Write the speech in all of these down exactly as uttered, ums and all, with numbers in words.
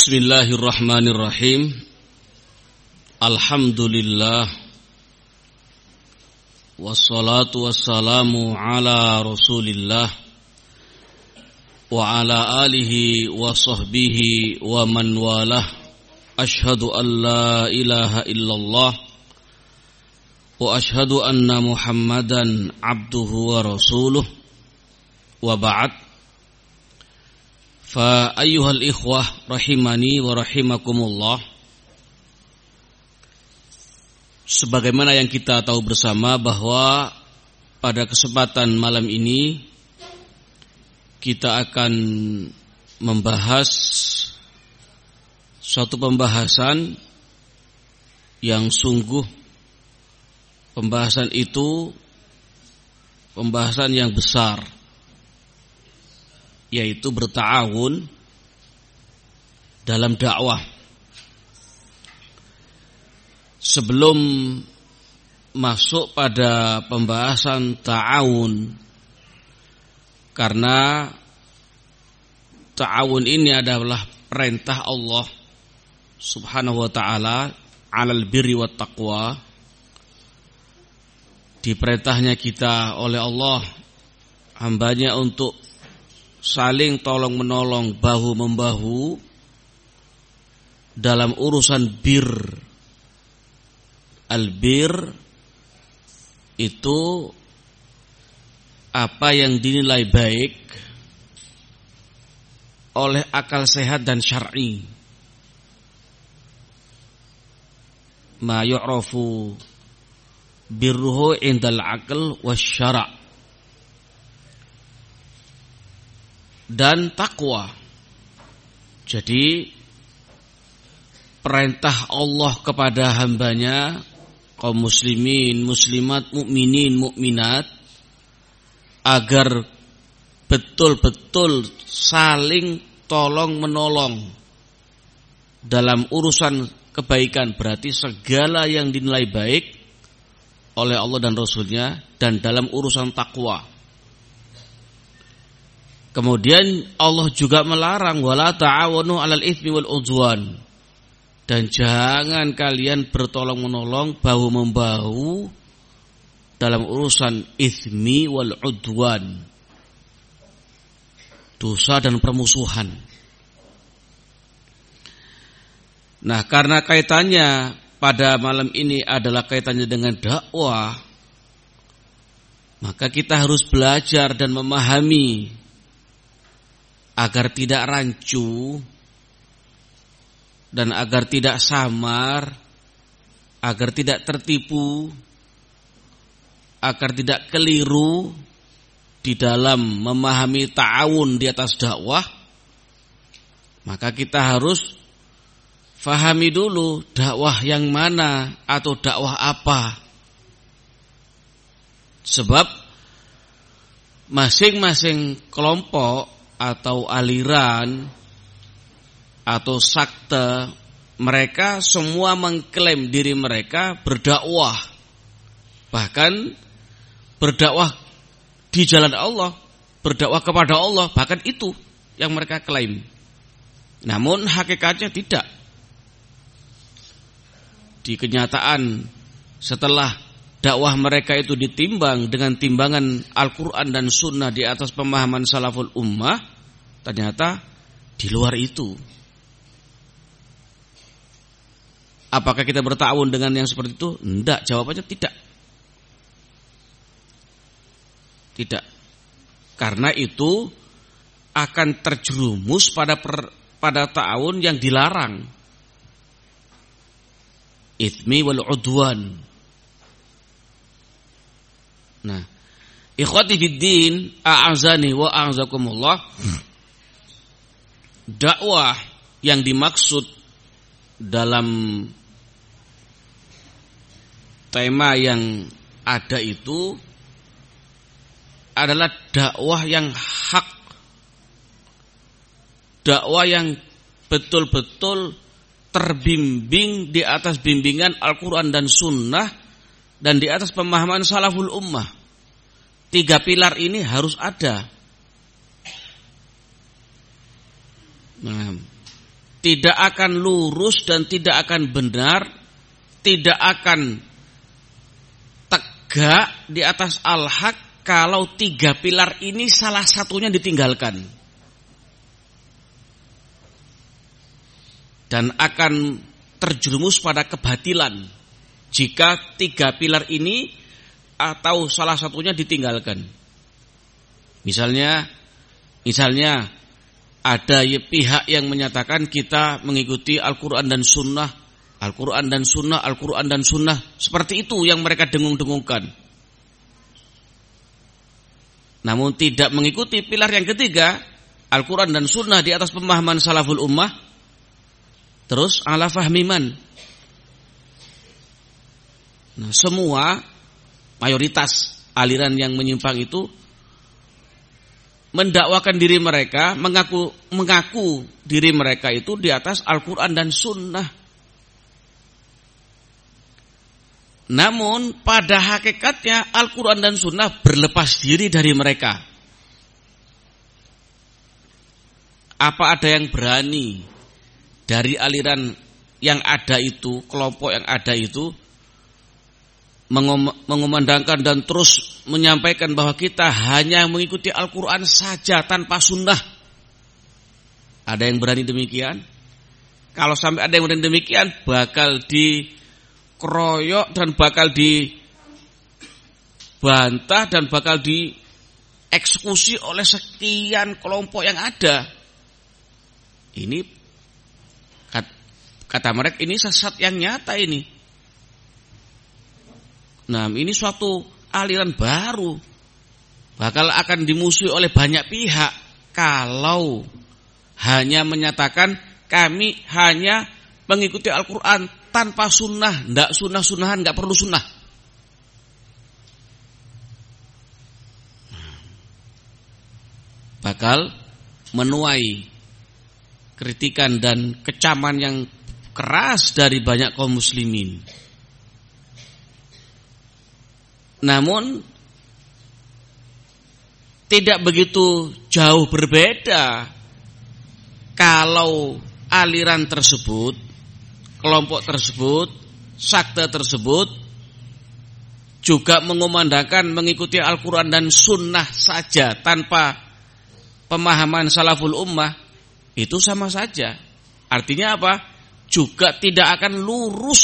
Bismillahirrahmanirrahim. Alhamdulillah. Wassalatu wassalamu ala Rasulillah wa ala alihi wa sahbihi wa man walah. Ashhadu an la ilaha illallah wa ashhadu anna Muhammadan abduhu wa rasuluh. Wa ba'd. Fa ayyuhal ikhwah rahimani wa rahimakumullah. Sebagaimana yang kita tahu bersama bahwa pada kesempatan malam ini kita akan membahas suatu pembahasan yang sungguh pembahasan itu pembahasan yang besar, yaitu berta'awun dalam dakwah. Sebelum masuk pada pembahasan ta'awun, karena ta'awun ini adalah perintah Allah Subhanahu wa ta'ala alal birri wat taqwa. Diperintahnya kita oleh Allah hambanya untuk saling tolong menolong, bahu membahu dalam urusan bir. Al-bir itu apa yang dinilai baik oleh akal sehat dan syar'i. Ma yu'rafu birruhu indal aql wasyara'. Dan takwa. Jadi perintah Allah kepada hambanya, kaum muslimin, muslimat, mukminin, mukminat, agar betul-betul saling tolong menolong dalam urusan kebaikan, berarti segala yang dinilai baik oleh Allah dan Rasulnya, dan dalam urusan takwa. Kemudian Allah juga melarang wala ta'awanu 'alal itsmi wal 'udwan. Dan jangan kalian bertolong menolong bahu membahu dalam urusan itsmi wal 'udwan, dosa dan permusuhan. Nah, karena kaitannya pada malam ini adalah kaitannya dengan dakwah, maka kita harus belajar dan memahami agar tidak rancu dan agar tidak samar, agar tidak tertipu, agar tidak keliru di dalam memahami ta'awun di atas dakwah. Maka kita harus fahami dulu dakwah yang mana atau dakwah apa. Sebab masing-masing kelompok atau aliran atau sakte, mereka semua mengklaim diri mereka berdakwah, bahkan berdakwah di jalan Allah, berdakwah kepada Allah, bahkan itu yang mereka klaim. Namun hakikatnya tidak. Di kenyataan, setelah dakwah mereka itu ditimbang dengan timbangan Al-Quran dan Sunnah di atas pemahaman salaful ummah, ternyata di luar itu. Apakah kita berta'awun dengan yang seperti itu? Tidak, jawabannya tidak. Tidak. Karena itu akan terjerumus pada per, pada ta'awun yang dilarang. Itsmi wal 'udwan. Nah, ikhwati fiddin, a'azani wa a'azakumullah. Dakwah yang dimaksud dalam tema yang ada itu adalah dakwah yang hak, dakwah yang betul-betul terbimbing di atas bimbingan Al-Quran dan Sunnah dan di atas pemahaman salaful ummah. Tiga pilar ini harus ada. Nah, tidak akan lurus dan tidak akan benar, tidak akan tegak di atas al-haq kalau tiga pilar ini salah satunya ditinggalkan. Dan akan terjerumus pada kebatilan jika tiga pilar ini atau salah satunya ditinggalkan. Misalnya, misalnya ada pihak yang menyatakan kita mengikuti Al-Quran dan Sunnah, Al-Quran dan Sunnah, Al-Quran dan Sunnah. Seperti itu yang mereka dengung-dengungkan. Namun tidak mengikuti pilar yang ketiga, Al-Quran dan Sunnah di atas pemahaman salaful ummah. Terus ala fahmiman. Nah, semua mayoritas aliran yang menyimpang itu mendakwakan diri mereka, mengaku mengaku diri mereka itu di atas Al-Quran dan Sunnah. Namun pada hakikatnya Al-Quran dan Sunnah berlepas diri dari mereka. Apa ada yang berani dari aliran yang ada itu, kelompok yang ada itu, mengumandangkan dan terus menyampaikan bahwa kita hanya mengikuti Al-Quran saja tanpa sunnah? Ada yang berani demikian? Kalau sampai ada yang berani demikian, bakal dikeroyok dan bakal dibantah dan bakal dieksekusi oleh sekian kelompok yang ada. Ini kata mereka, ini sesat yang nyata ini. Nah, ini suatu aliran baru, bakal akan dimusuhi oleh banyak pihak kalau hanya menyatakan kami hanya mengikuti Al-Quran tanpa sunnah, ndak sunnah-sunnahan, nggak perlu sunnah. Bakal menuai kritikan dan kecaman yang keras dari banyak kaum muslimin. Namun tidak begitu jauh berbeda kalau aliran tersebut, kelompok tersebut, sakte tersebut juga mengumandangkan mengikuti Al-Quran dan Sunnah saja tanpa pemahaman salaful ummah. Itu sama saja. Artinya apa? Juga tidak akan lurus.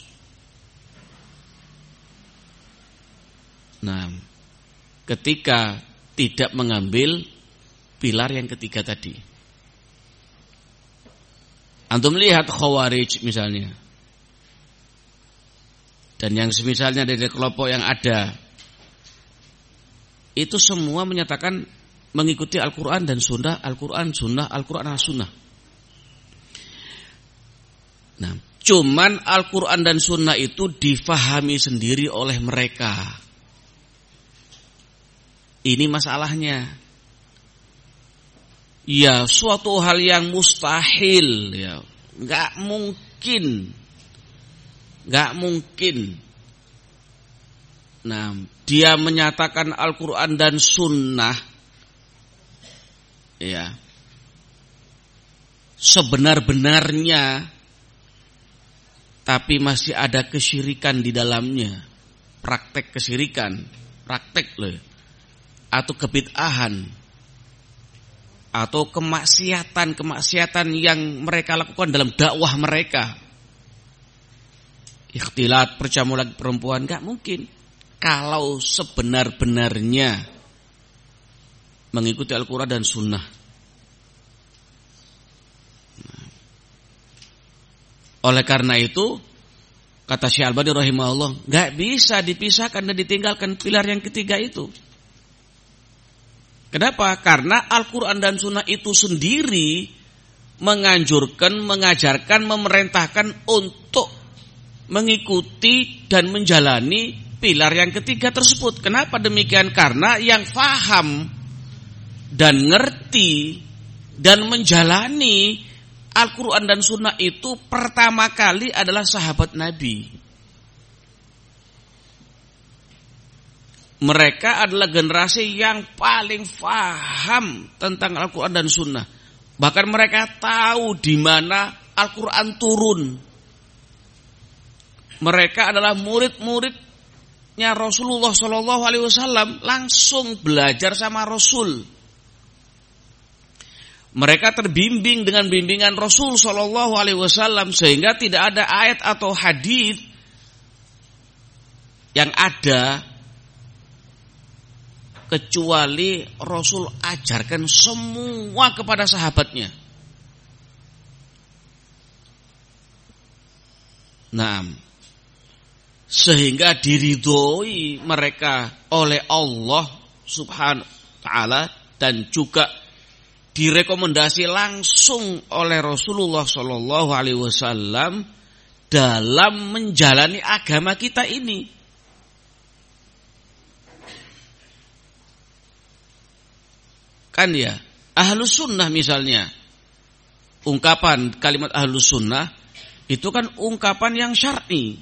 Nah, ketika tidak mengambil pilar yang ketiga tadi. Antum lihat Khawarij misalnya, dan yang semisalnya dari kelompok yang ada, itu semua menyatakan mengikuti Al-Quran dan Sunnah, Al-Quran, Sunnah, Al-Quran, Sunnah. Nah, cuman Al-Quran dan Sunnah itu difahami sendiri oleh mereka. Ini masalahnya. Ya, suatu hal yang mustahil, ya, nggak mungkin, nggak mungkin. Nah, dia menyatakan Al-Quran dan Sunnah, ya, sebenar-benarnya, tapi masih ada kesyirikan di dalamnya, praktek kesyirikan, praktek loh, atau kebid'ahan, atau kemaksiatan-kemaksiatan yang mereka lakukan dalam dakwah mereka. Ikhtilat, percamulan perempuan, gak mungkin. Kalau sebenar-benarnya mengikuti Al-Quran dan Sunnah. Oleh karena itu, kata Syekh Al-Albani rahimahullah, gak bisa dipisahkan dan ditinggalkan pilar yang ketiga itu. Kenapa? Karena Al-Quran dan Sunnah itu sendiri menganjurkan, mengajarkan, memerintahkan untuk mengikuti dan menjalani pilar yang ketiga tersebut. Kenapa demikian? Karena yang faham dan ngerti dan menjalani Al-Quran dan Sunnah itu pertama kali adalah sahabat Nabi. Mereka adalah generasi yang paling faham tentang Al-Quran dan Sunnah. Bahkan mereka tahu di mana Al-Quran turun. Mereka adalah murid-muridnya Rasulullah Shallallahu Alaihi Wasallam, langsung belajar sama Rasul. Mereka terbimbing dengan bimbingan Rasul Shallallahu Alaihi Wasallam, sehingga tidak ada ayat atau hadis yang ada kecuali Rasul ajarkan semua kepada sahabatnya. Nah, sehingga diridhoi mereka oleh Allah Subhanahu wa taala dan juga direkomendasi langsung oleh Rasulullah Shallallahu Alaihi Wasallam dalam menjalani agama kita ini. Kan ya, Ahlus Sunnah misalnya, ungkapan kalimat Ahlus Sunnah itu kan ungkapan yang syar'i,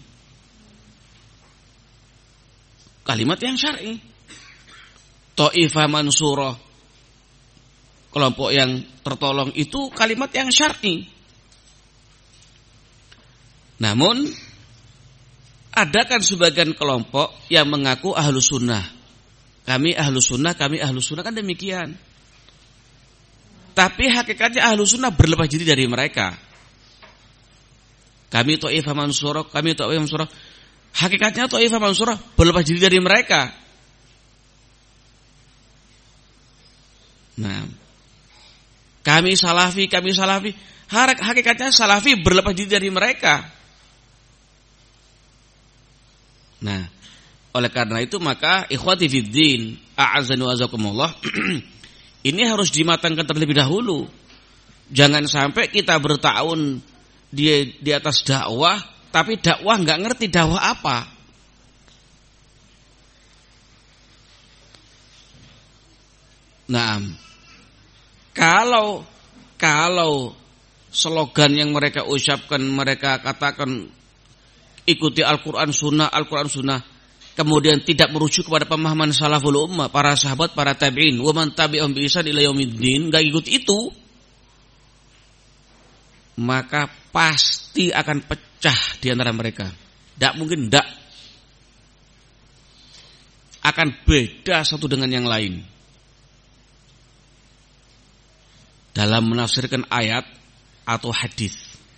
kalimat yang syar'i. Ta'ifah mansurah, kelompok yang tertolong, itu kalimat yang syar'i. Namun ada kan sebagian kelompok yang mengaku Ahlus Sunnah, kami Ahlus Sunnah, kami Ahlus Sunnah, kan demikian. Tapi hakikatnya Ahlus Sunnah berlepas diri dari mereka. Kami Ta'ifah mansurah, kami Ta'ifah mansurah. Hakikatnya Ta'ifah mansurah berlepas diri dari mereka. Nah, kami Salafi, kami Salafi. Hakikatnya Salafi berlepas diri dari mereka. Nah, oleh karena itu maka ikhwati fiddin, a'azzani wa azakumullah, ini harus dimatangkan terlebih dahulu. Jangan sampai kita bertahun di, di atas dakwah, tapi dakwah nggak ngerti dakwah apa. Nah, kalau kalau slogan yang mereka ucapkan, mereka katakan ikuti Al-Quran Sunnah, Al-Quran Sunnah, kemudian tidak merujuk kepada pemahaman salaful ummah, para sahabat, para tabi'in, wa man tabi'ahum bi ihsan ila yaumiddin, enggak ikut itu, maka pasti akan pecah di antara mereka. Tidak mungkin tidak. Akan beda satu dengan yang lain dalam menafsirkan ayat atau hadis.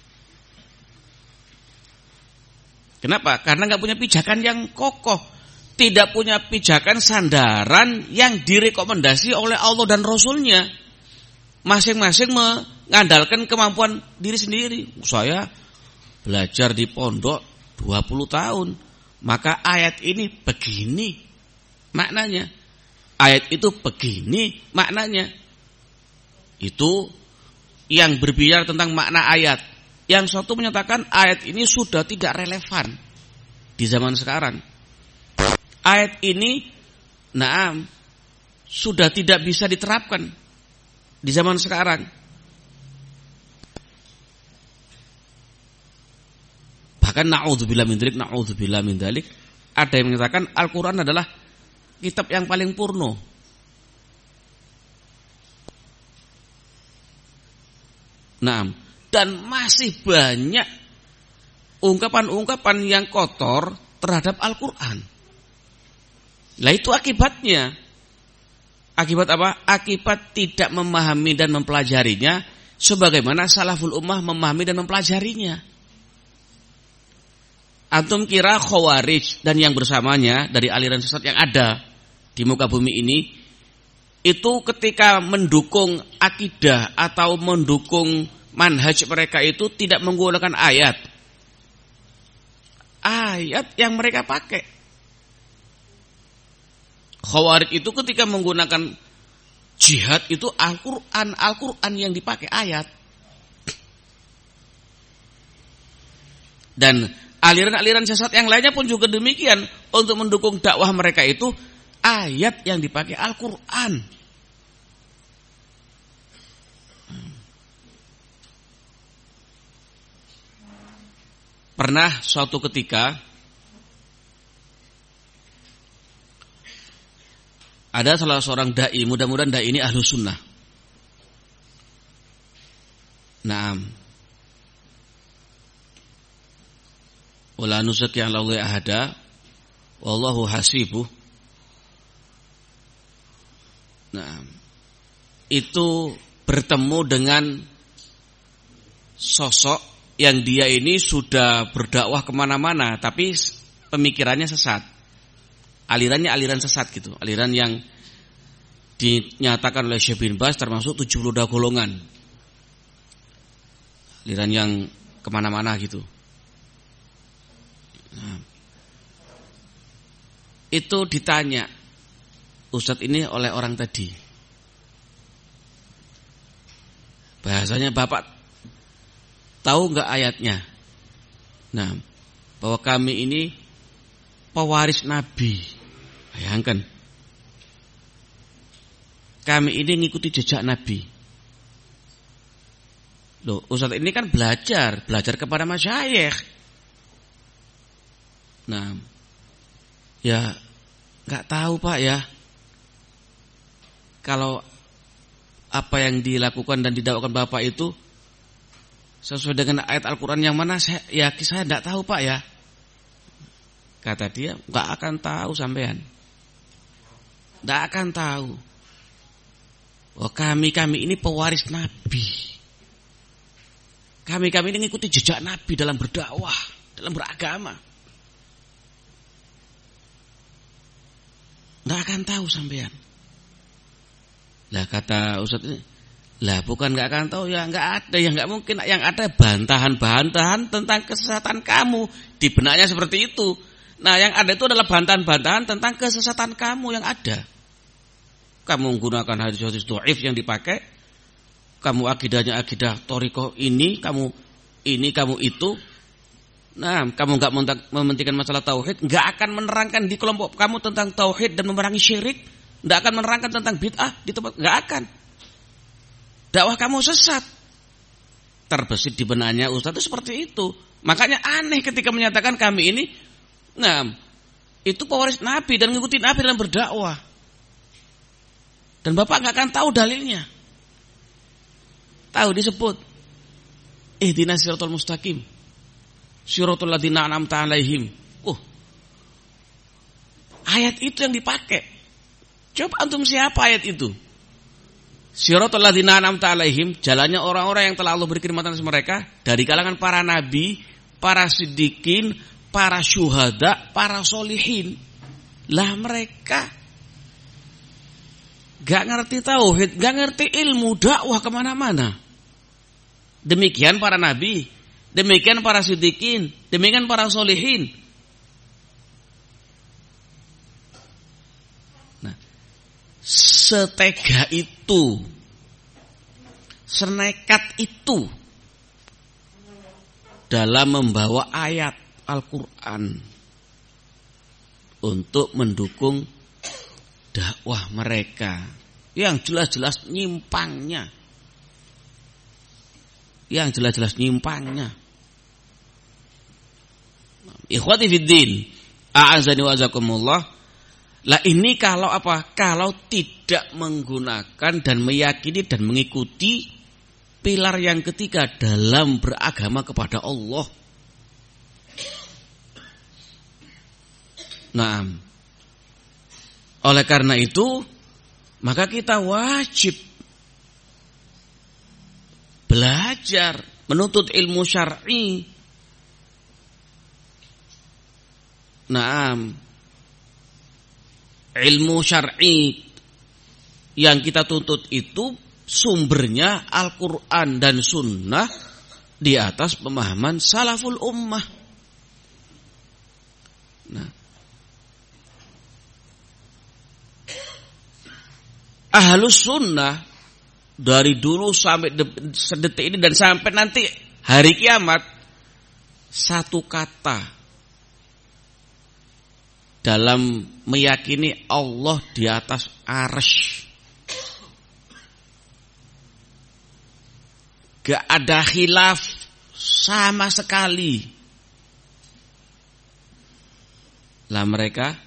Kenapa? Karena nggak punya pijakan yang kokoh, tidak punya pijakan sandaran yang direkomendasi oleh Allah dan Rasulnya. Masing-masing mengandalkan kemampuan diri sendiri. Saya belajar di pondok dua puluh tahun, maka ayat ini begini maknanya, ayat itu begini maknanya. Itu yang berbicara tentang makna ayat. Yang satu menyatakan ayat ini sudah tidak relevan di zaman sekarang. Ayat ini, nah, sudah tidak bisa diterapkan di zaman sekarang. Bahkan na'udzubillah min dzalik, na'udzubillah min dzalik, ada yang menyatakan Al-Quran adalah kitab yang paling purno. Nah, dan masih banyak ungkapan-ungkapan yang kotor terhadap Al-Quran. Nah, itu akibatnya. Akibat apa? Akibat tidak memahami dan mempelajarinya sebagaimana salaful ummah memahami dan mempelajarinya. Antum kira Khawarij dan yang bersamanya dari aliran sesat yang ada di muka bumi ini, itu ketika mendukung akidah atau mendukung manhaj mereka itu tidak menggunakan ayat. Ayat yang mereka pakai. Khawarij itu ketika menggunakan jihad itu Al-Quran, Al-Quran yang dipakai, ayat. Dan aliran-aliran sesat yang lainnya pun juga demikian. Untuk mendukung dakwah mereka itu ayat yang dipakai Al-Quran. Pernah suatu ketika ada salah seorang dai, mudah-mudahan dai ini Ahlus Sunnah. wala nuzaki 'ala Allahi ahada wallahu hasibuh. Nah, itu bertemu dengan sosok yang dia ini sudah berdakwah kemana-mana, tapi pemikirannya sesat, alirannya aliran sesat gitu, aliran yang dinyatakan oleh Syekh bin Baz termasuk tujuh puluh dua golongan, aliran yang kemana-mana gitu. Nah, itu ditanya Ustadz ini oleh orang tadi, bahasanya Bapak tahu nggak ayatnya? Nah, bahwa kami ini pewaris Nabi. Bayangkan, kami ini ngikuti jejak Nabi. Loh, Ustadz ini kan belajar, belajar kepada masyayikh. Nah, ya nggak tahu Pak ya, kalau apa yang dilakukan dan didakwakan Bapak itu sesuai dengan ayat Al-Quran yang mana, saya, ya saya tidak tahu Pak ya. Kata dia, nggak akan tahu sampean, nggak akan tahu. Oh, kami kami ini pewaris Nabi. Kami kami ini mengikuti jejak Nabi dalam berdakwah, dalam beragama. Nggak akan tahu sampean. Lah kata Ustadz ini, lah bukan nggak akan tahu ya, nggak ada, ya nggak mungkin. Yang ada bantahan-bantahan tentang kesesatan kamu, di benaknya seperti itu. Nah, yang ada itu adalah bantahan-bantahan tentang kesesatan kamu yang ada. Kamu menggunakan hadis-hadis dhaif yang dipakai, kamu akidahnya akidah thariqah ini, kamu ini, kamu itu. Nah, kamu nggak mementingkan masalah tauhid, nggak akan menerangkan di kelompok kamu tentang tauhid dan memerangi syirik, nggak akan menerangkan tentang bid'ah di tempat, nggak akan. Dakwah kamu sesat. Terbesit di benaknya Ustaz itu seperti itu. Makanya aneh ketika menyatakan kami ini, nah, itu pewaris Nabi dan mengikuti Nabi dalam berdakwah. Dan Bapak nggak akan tahu dalilnya. Tahu disebut ihdinas siratal mustaqim, siratal ladzina an'amta 'alaihim. Oh, ayat itu yang dipakai. Coba antum siapa ayat itu? Siratal ladzina an'amta 'alaihim, jalannya orang-orang yang telah Allah beri kenikmatan atas mereka dari kalangan para nabi, para siddiqin, para syuhada, para solihin. Lah mereka gak ngerti tauhid, gak ngerti ilmu dakwah kemana-mana. Demikian para nabi, demikian para siddiqin, demikian para solihin. Nah, setega itu, senekat itu dalam membawa ayat Al-Quran untuk mendukung dakwah mereka yang jelas-jelas nyimpangnya, yang jelas-jelas nyimpangnya. Ikhwati fiddin, a'azani wa azakumullah. Lah ini kalau apa? Kalau tidak menggunakan dan meyakini dan mengikuti pilar yang ketiga dalam beragama kepada Allah. Nah, oleh karena itu, maka kita wajib belajar, menuntut ilmu syar'i. Nah, ilmu syar'i yang kita tuntut itu sumbernya Al-Quran dan Sunnah di atas pemahaman salaful ummah. Nah, Ahlus Sunnah dari dulu sampai sedetik ini dan sampai nanti hari kiamat, satu kata dalam meyakini Allah di atas arsy. Gak ada khilaf sama sekali. Lah mereka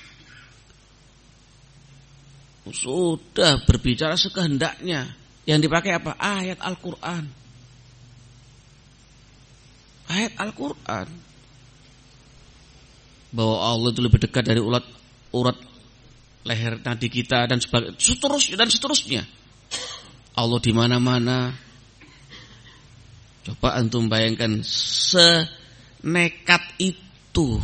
sudah berbicara sekehendaknya. Yang dipakai apa? Ayat Al-Quran. Ayat Al-Quran. bahwa Allah itu lebih dekat dari urat urat leher nadi kita dan sebagainya, seterusnya dan seterusnya. Allah di mana-mana. Coba antum bayangkan senekat itu.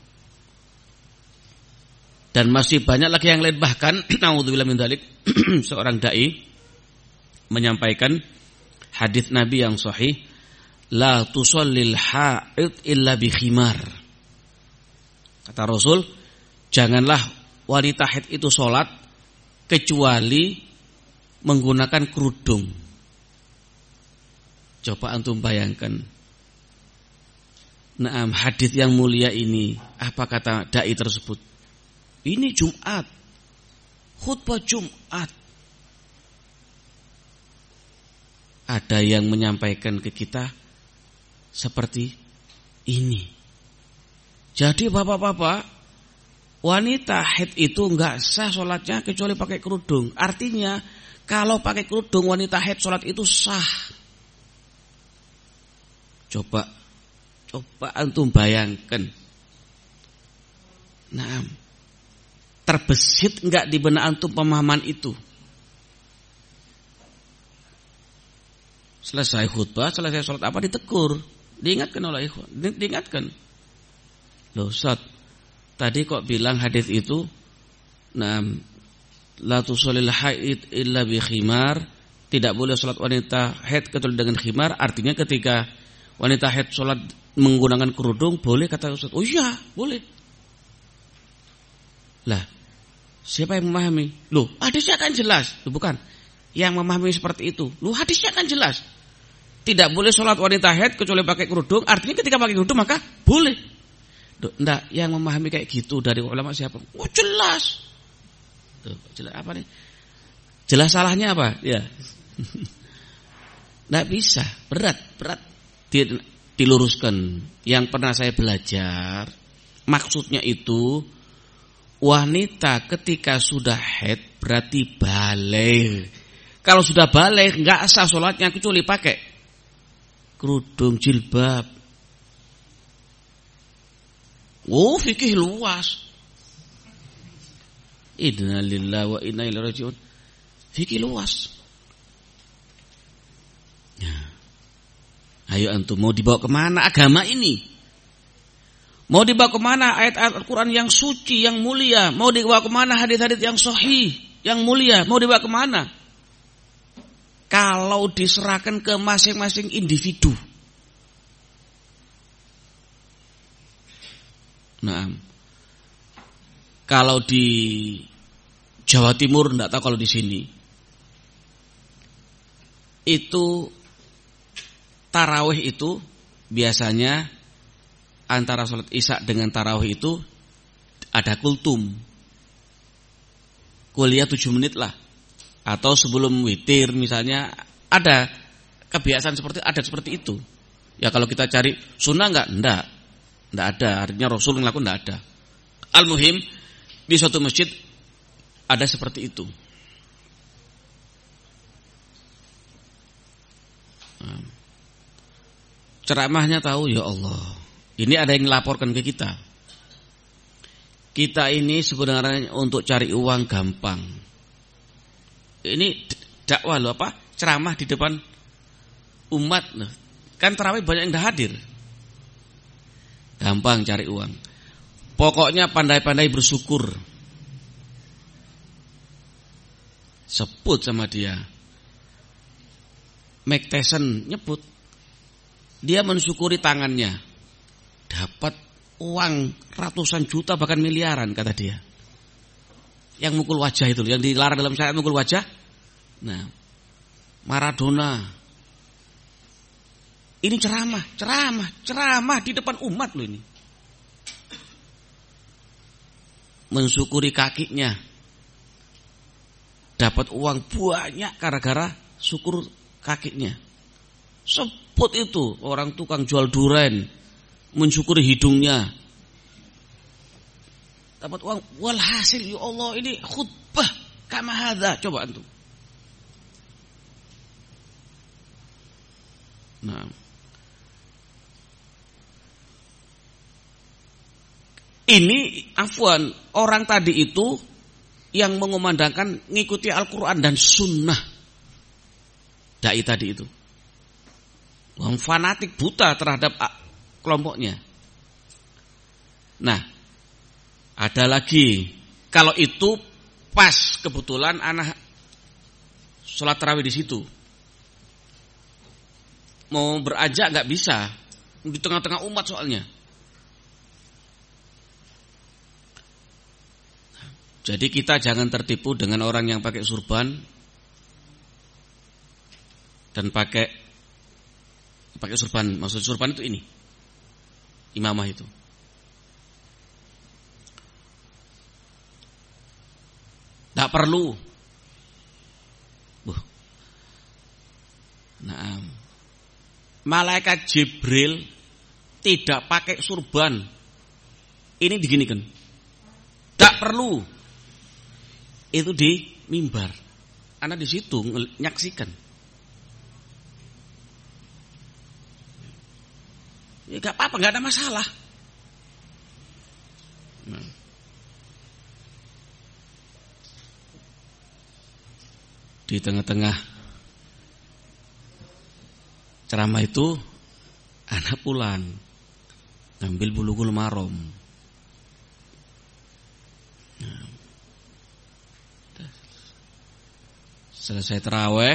Dan masih banyak lagi yang lain, bahkan naudzubillah min dzalik seorang dai menyampaikan hadis Nabi yang sahih, la tusallil haid illa bi khimar. Kata Rasul, janganlah wanita haid itu sholat kecuali menggunakan kerudung. Coba antum bayangkan. Nah, hadis yang mulia ini, apa kata dai tersebut? Ini Jumat, khutbah Jumat. Ada yang menyampaikan ke kita seperti ini. Jadi bapak-bapak, wanita haid itu enggak sah sholatnya kecuali pakai kerudung. Artinya kalau pakai kerudung wanita haid sholat itu sah. Coba, coba antum bayangkan. Nah, terbesit enggak di benak antum pemahaman itu? Selesai khutbah, selesai sholat apa ditegur, diingatkan oleh ikhwan, di, diingatkan. Loh Ustaz, tadi kok bilang hadis itu, nah, la tusallil haid illa bi khimar, tidak boleh sholat wanita haid kecuali dengan khimar. Artinya ketika wanita haid sholat menggunakan kerudung boleh, kata Ustaz. Oh iya, boleh. Lah, siapa yang memahami? Loh, hadisnya kan jelas. Loh, bukan. Yang memahami seperti itu. Loh, hadisnya kan jelas. Tidak boleh sholat wanita haid kecuali pakai kerudung. Artinya ketika pakai kerudung maka boleh. Duh, enggak, yang memahami kayak gitu dari ulama siapa? Oh jelas. Duh, jelas apa nih? Jelas salahnya apa? Ya. Enggak bisa, berat, berat diluruskan. Yang pernah saya belajar, maksudnya itu wanita ketika sudah haid berarti balik. Kalau sudah balik enggak sah sholatnya kecuali pakai kerudung jilbab. Oh, fikih luas. Inna lillahi wa inna ilaihi raji'un. Fikih luas. Ya. Ayo antum, mau dibawa kemana agama ini? Mau dibawa kemana ayat-ayat Al-Quran yang suci, yang mulia? Mau dibawa kemana hadis-hadis yang sahih, yang mulia? Mau dibawa kemana? Kalau diserahkan ke masing-masing individu. Nah, kalau di Jawa Timur, enggak tahu kalau di sini, itu tarawih itu biasanya antara sholat isya dengan tarawih itu ada kultum, kuliah tujuh menit lah. Atau sebelum witir misalnya, ada kebiasaan seperti ada seperti itu. Ya kalau kita cari sunnah enggak? Enggak. Enggak ada. Artinya Rasul ngelakuin enggak ada. Al-muhim di suatu masjid ada seperti itu. Ceramahnya tahu, ya Allah. Ini ada yang melaporkan ke kita. Kita ini sebenarnya untuk cari uang gampang. Ini dakwah loh, apa? Ceramah di depan umat loh. Kan tarawih banyak yang dah hadir. Gampang cari uang. Pokoknya pandai-pandai bersyukur. Sebut sama dia. Mike Tyson nyebut. Dia mensyukuri tangannya. Dapat uang ratusan juta bahkan miliaran kata dia. Yang mukul wajah itu, yang dilarang dalam syariat mukul wajah. Nah, Maradona. Ini ceramah, ceramah, ceramah di depan umat loh ini. Mensyukuri kakinya. Dapat uang banyak gara-gara syukur kakinya. Sebut itu orang tukang jual duren, mensyukuri hidungnya. Dapat uang, walhasil ya Allah ini khutbah kama hadza. Coba antum. Nah, Ini afwan, orang tadi itu yang mengumandangkan ngikuti Al-Quran dan Sunnah. Dai tadi itu orang fanatik buta terhadap kelompoknya. Nah, ada lagi, kalau itu pas kebetulan anak sholat tarawih di situ, mau beranjak nggak bisa, di tengah-tengah umat soalnya. Jadi kita jangan tertipu dengan orang yang pakai surban dan pakai pakai surban. Maksud surban itu ini, imamah itu. Tak perlu. Buh. Nah, malaikat Jibril tidak pakai surban. Ini diginikan. Tak perlu. Itu di mimbar. Anak di situ nyaksikan. Ya gak apa-apa, gak ada masalah. Nah. Di tengah-tengah ceramah itu anak pulang ngambil Bulughul Maram. Nah. Selesai tarawih,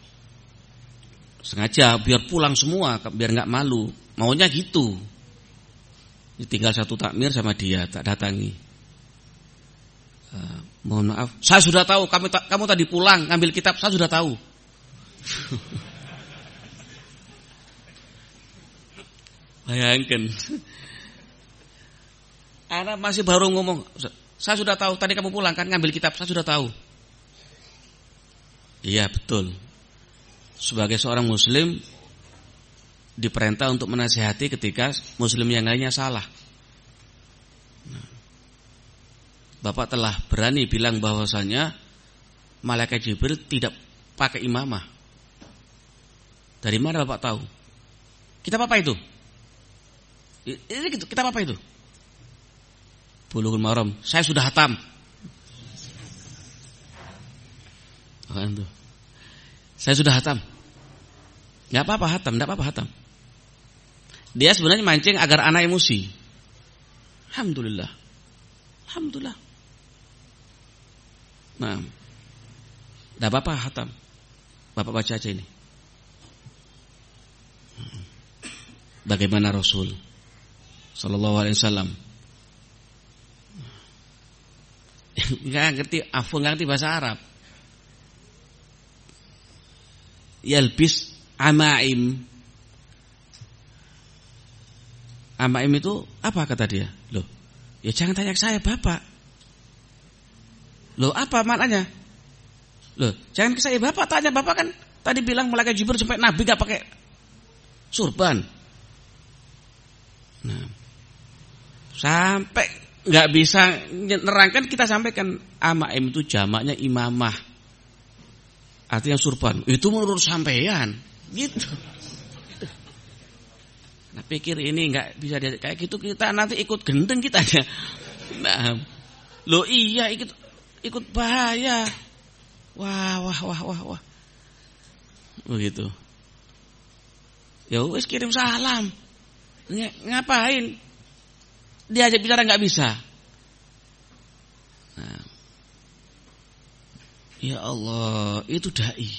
sengaja biar pulang semua, biar nggak malu. Maunya gitu. Tinggal satu takmir sama dia, tak datangi. Uh, mohon maaf, saya sudah tahu. Kamu kamu tadi pulang ngambil kitab, saya sudah tahu. Bayangkan, anak masih baru ngomong, saya sudah tahu. Tadi kamu pulang kan ngambil kitab, saya sudah tahu. Iya betul. Sebagai seorang muslim diperintah untuk menasihati ketika muslim yang lainnya salah. Bapak telah berani bilang bahwasanya malaikat Jibril tidak pakai imamah. Dari mana Bapak tahu? Kitab apa itu? Ini kitab apa itu? Bulughul Maram. Saya sudah hatam. Saya sudah hatam. Gak apa-apa hatam, gak apa-apa hatam. Dia sebenarnya mancing agar anak emosi. Alhamdulillah. Alhamdulillah. Nah, gak apa-apa hatam. Bapak baca aja ini. Bagaimana Rasul Sallallahu Alaihi Wasallam. Gak ngerti, aku gak ngerti bahasa Arab. Yalbis amaim. Amaim itu apa kata dia? Loh, ya jangan tanya ke saya Bapak. Loh, apa maknanya? Loh, jangan ke saya Bapak, tanya Bapak kan tadi bilang malaikat Jibril sampai Nabi gak pakai surban. Nah, sampai gak bisa nerangkan, kita sampaikan amaim itu jamaknya imamah. Artinya surban. Itu menurut sampean gitu. Nah, pikir ini nggak bisa dia kayak gitu, kita nanti ikut gendeng kita ya. Nah, lo iya ikut ikut bahaya. Wah wah wah wah wah. Begitu. Ya wis kirim salam. Ngapain? Diajak bicara nggak bisa. Nah, ya Allah, itu dai.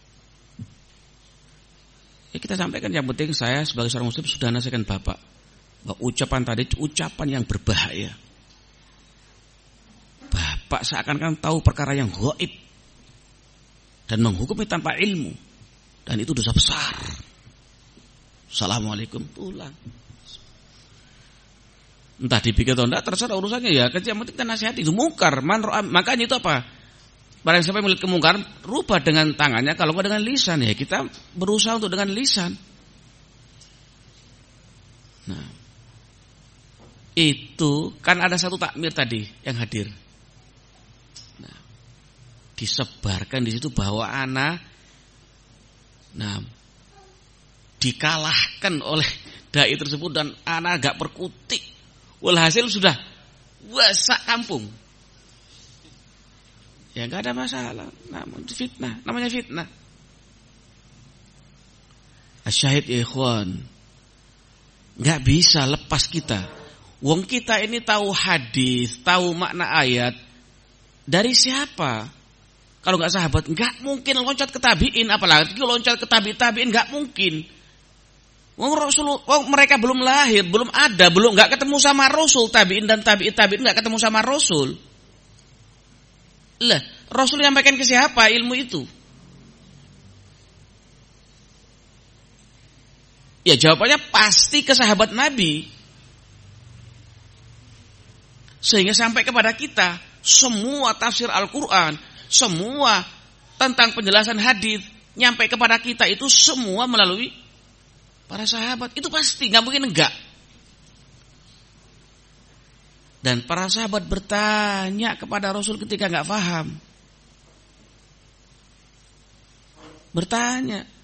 Ya kita sampaikan, yang penting saya sebagai seorang muslim sudah nasihatkan Bapak bahwa ucapan tadi ucapan yang berbahaya. Bapak seakan-akan tahu perkara yang gaib dan menghukumi tanpa ilmu, dan itu dosa besar. Assalamualaikum, pulang. Entah dipikir atau enggak, terserah urusannya ya. Yang penting kita nasihati, itu mungkar. Makanya itu apa? Barang siapa yang melihat kemungkaran, rubah dengan tangannya, kalau enggak dengan lisan. Ya kita berusaha untuk dengan lisan. Nah, itu kan ada satu takmir tadi yang hadir. Nah, disebarkan di situ bahwa anak, nah, dikalahkan oleh dai tersebut dan anak agak perkutik. Walhasil sudah Wah, sak kampung. Ya enggak ada masalah, namun fitnah, namanya fitnah. Asyahid ya ikhwan, enggak bisa lepas kita. Wong kita ini tahu hadis, tahu makna ayat dari siapa? Kalau enggak sahabat, enggak mungkin loncat ke tabi'in, apalagi loncat ke tabi' tabi'in enggak mungkin. Wong Rasul, wong mereka belum lahir, belum ada, belum enggak ketemu sama Rasul, tabi'in dan tabi'in tabi'in enggak ketemu sama Rasul. Lah, Rasul nyampaikan ke siapa ilmu itu? Ya jawabannya pasti ke sahabat Nabi. Sehingga sampai kepada kita, semua tafsir Al-Quran, semua tentang penjelasan hadis nyampe kepada kita itu semua melalui para sahabat. Itu pasti, gak mungkin enggak. Dan para sahabat bertanya kepada Rasul ketika gak paham. Bertanya.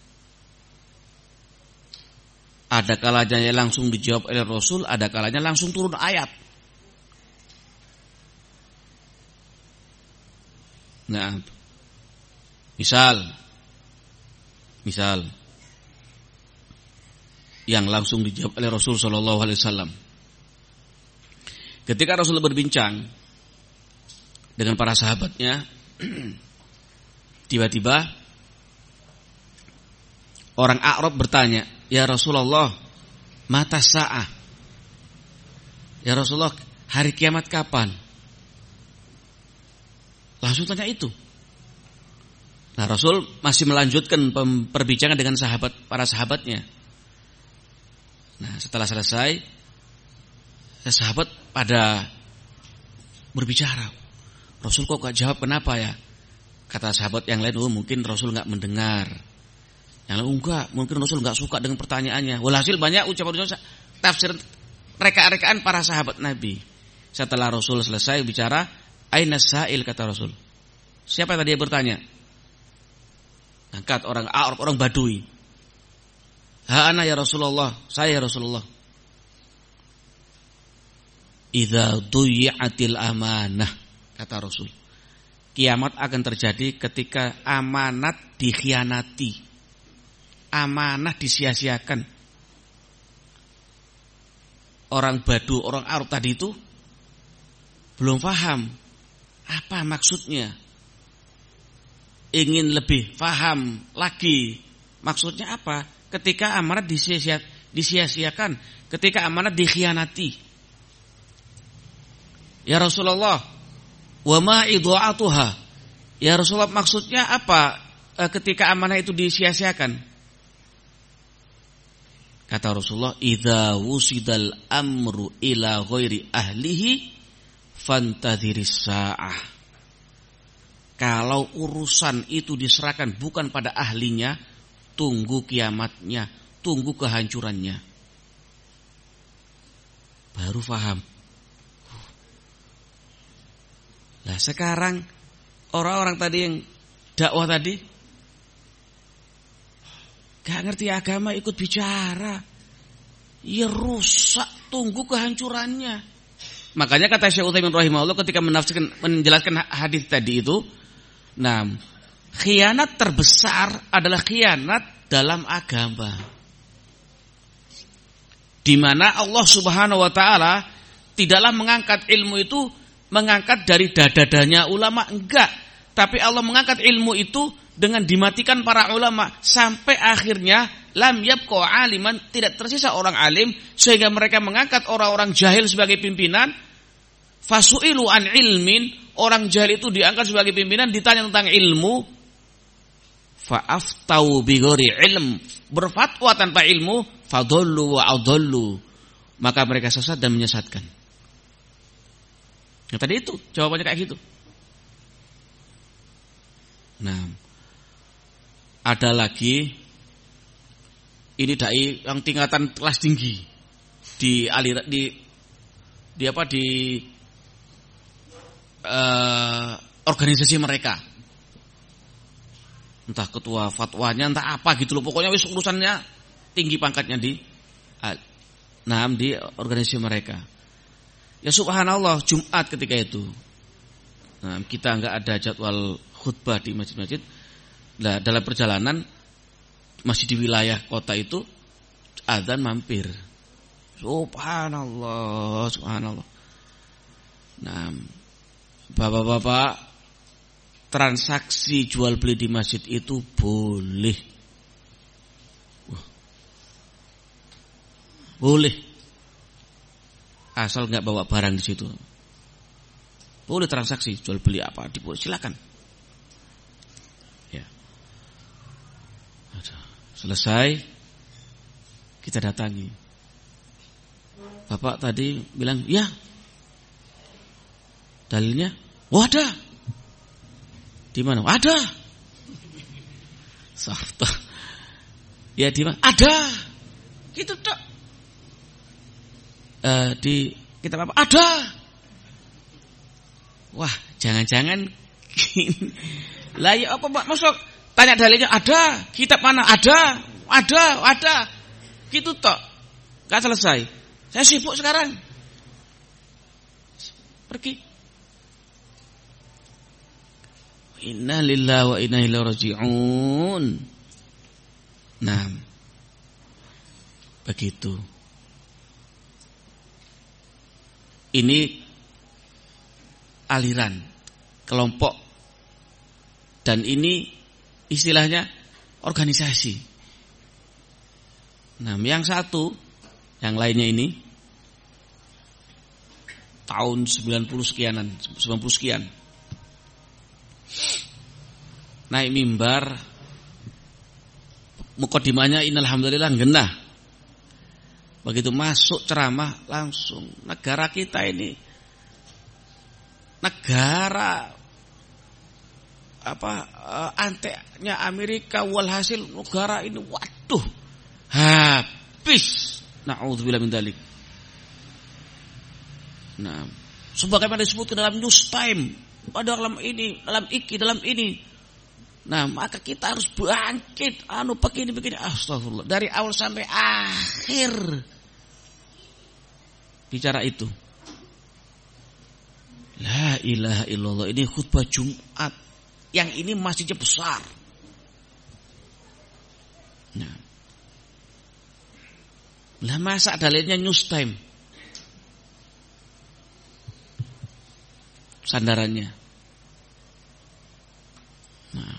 Ada kalanya yang langsung dijawab oleh Rasul, ada kalanya langsung turun ayat. Nah, misal, misal, yang langsung dijawab oleh Rasul Shallallahu Alaihi Wasallam. Ketika Rasul berbincang dengan para sahabatnya, tiba-tiba orang A'rab bertanya, ya Rasulullah, mata sa'ah? Ya Rasulullah, hari kiamat kapan? Langsung tanya itu. Nah, Rasul masih melanjutkan perbincangan dengan sahabat, para sahabatnya. Nah, setelah selesai, sahabat pada berbicara. Rasul kok gak jawab, kenapa ya? Kata sahabat yang lain, oh mungkin Rasul gak mendengar. Yang lain, enggak, mungkin Rasul gak suka dengan pertanyaannya. Walhasil banyak ucapan-ucapan tafsir reka-rekaan para sahabat Nabi. Setelah Rasul selesai bicara, aina sa'il, kata Rasul. Siapa tadi yang bertanya? Angkat orang Arab, orang Badui. Ha ana ya Rasulullah, saya ya Rasulullah. Idza duyi'atil amanah, kata Rasul. Kiamat akan terjadi ketika amanat dikhianati. Amanah disia-siakan. Orang Badu, orang Arab tadi itu belum paham apa maksudnya. Ingin lebih paham lagi maksudnya apa ketika amanat disia-siakan, ketika amanat dikhianati. Ya Rasulullah, wa ma idha'atuha? Ya Rasulullah, maksudnya apa ketika amanah itu disia-siakan? Kata Rasulullah, idza wusidal amru ila ghairi ahlihi fantadhiris sa'ah. Kalau urusan itu diserahkan bukan pada ahlinya, tunggu kiamatnya, tunggu kehancurannya. Baru paham. Nah sekarang orang-orang tadi yang dakwah tadi gak ngerti agama ikut bicara, ya rusak, tunggu kehancurannya. Makanya kata Syekh Utsaimin rahimahullah ketika menafsirkan, menjelaskan hadis tadi itu, nah, khianat terbesar adalah khianat dalam agama. Di mana Allah Subhanahu wa taala tidaklah mengangkat ilmu itu mengangkat dari dada-dadanya ulama, enggak, tapi Allah mengangkat ilmu itu dengan dimatikan para ulama sampai akhirnya lam yabqa aliman, tidak tersisa orang alim, sehingga mereka mengangkat orang-orang jahil sebagai pimpinan. Fasu'ilu an ilmin, orang jahil itu diangkat sebagai pimpinan, ditanya tentang ilmu. Fa'aftau bighairi ilm, berfatwa tanpa ilmu. Fadhallu wa adhallu, maka mereka sesat dan menyesatkan. Nah tadi itu jawabannya kayak gitu. Nah, ada lagi ini dai yang tingkatan kelas tinggi di aliran di di apa di uh, organisasi mereka. Entah ketua fatwanya, entah apa gitu loh. Pokoknya wis urusannya tinggi pangkatnya di nah di organisasi mereka. Ya subhanallah, Jumat ketika itu. Nah, kita enggak ada jadwal khutbah di masjid-masjid. Nah, dalam perjalanan masih di wilayah kota itu azan mampir. Subhanallah, subhanallah. Nah, bapak-bapak, transaksi jual beli di masjid itu boleh. Wah. Boleh. Asal enggak bawa barang di situ. Boleh transaksi jual beli apa, diboleh, silakan. Ya. Selesai, kita datangi. Bapak tadi bilang, ya. Dalilnya, oh ada. Di mana? Ada. Sabtu. Ya di mana? Ada. Gitu tak. Uh, di kitab apa? Ada. Wah, jangan-jangan lah ya apa Pak? Masuk tanya dalilnya ada, kitab mana? Ada, ada, ada. Gitu tok. Enggak selesai. Saya sibuk sekarang. Pergi. Inna lillahi wa inna ilaihi raji'un. Nah, begitu. Ini aliran, kelompok, dan ini istilahnya organisasi. Nah, yang satu, yang lainnya ini tahun sembilan puluh sekianan, sembilan puluh sekian. Naik mimbar, mukadimahnya innal hamdalillah genah. Begitu masuk ceramah langsung negara kita ini negara apa uh, anteknya Amerika, walhasil negara ini waduh habis. Na'udzubillah min dzalik. Nah, sebagaimana disebutkan dalam news time, pada dalam ini, dalam iki, dalam ini. Nah, maka kita harus bangkit, anu begini begini. Astagfirullah. Dari awal sampai akhir bicara itu. La ilaha illallah. Ini khutbah Jumat. Yang ini masjidnya besar. Nah. Lah masa dalilnya news time. Sandarannya. Nah.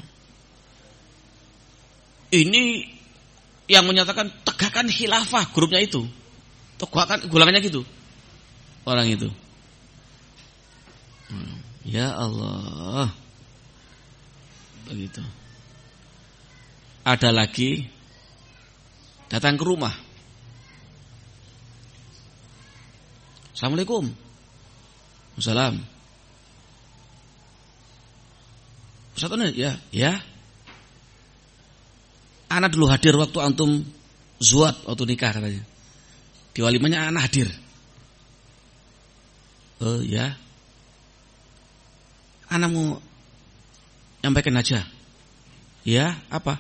Ini yang menyatakan tegakkan khilafah, grupnya itu. Tegakkan gulangannya gitu. Orang itu. Hmm. Ya Allah. Begitu. Ada lagi datang ke rumah. Assalamualaikum. Assalam. Ustaz ini ya, ya. Ana dulu hadir waktu antum zuat waktu nikah katanya. Di walimahnya ana hadir. Oh ya. Ana mau nyampaikan aja. Ya, apa?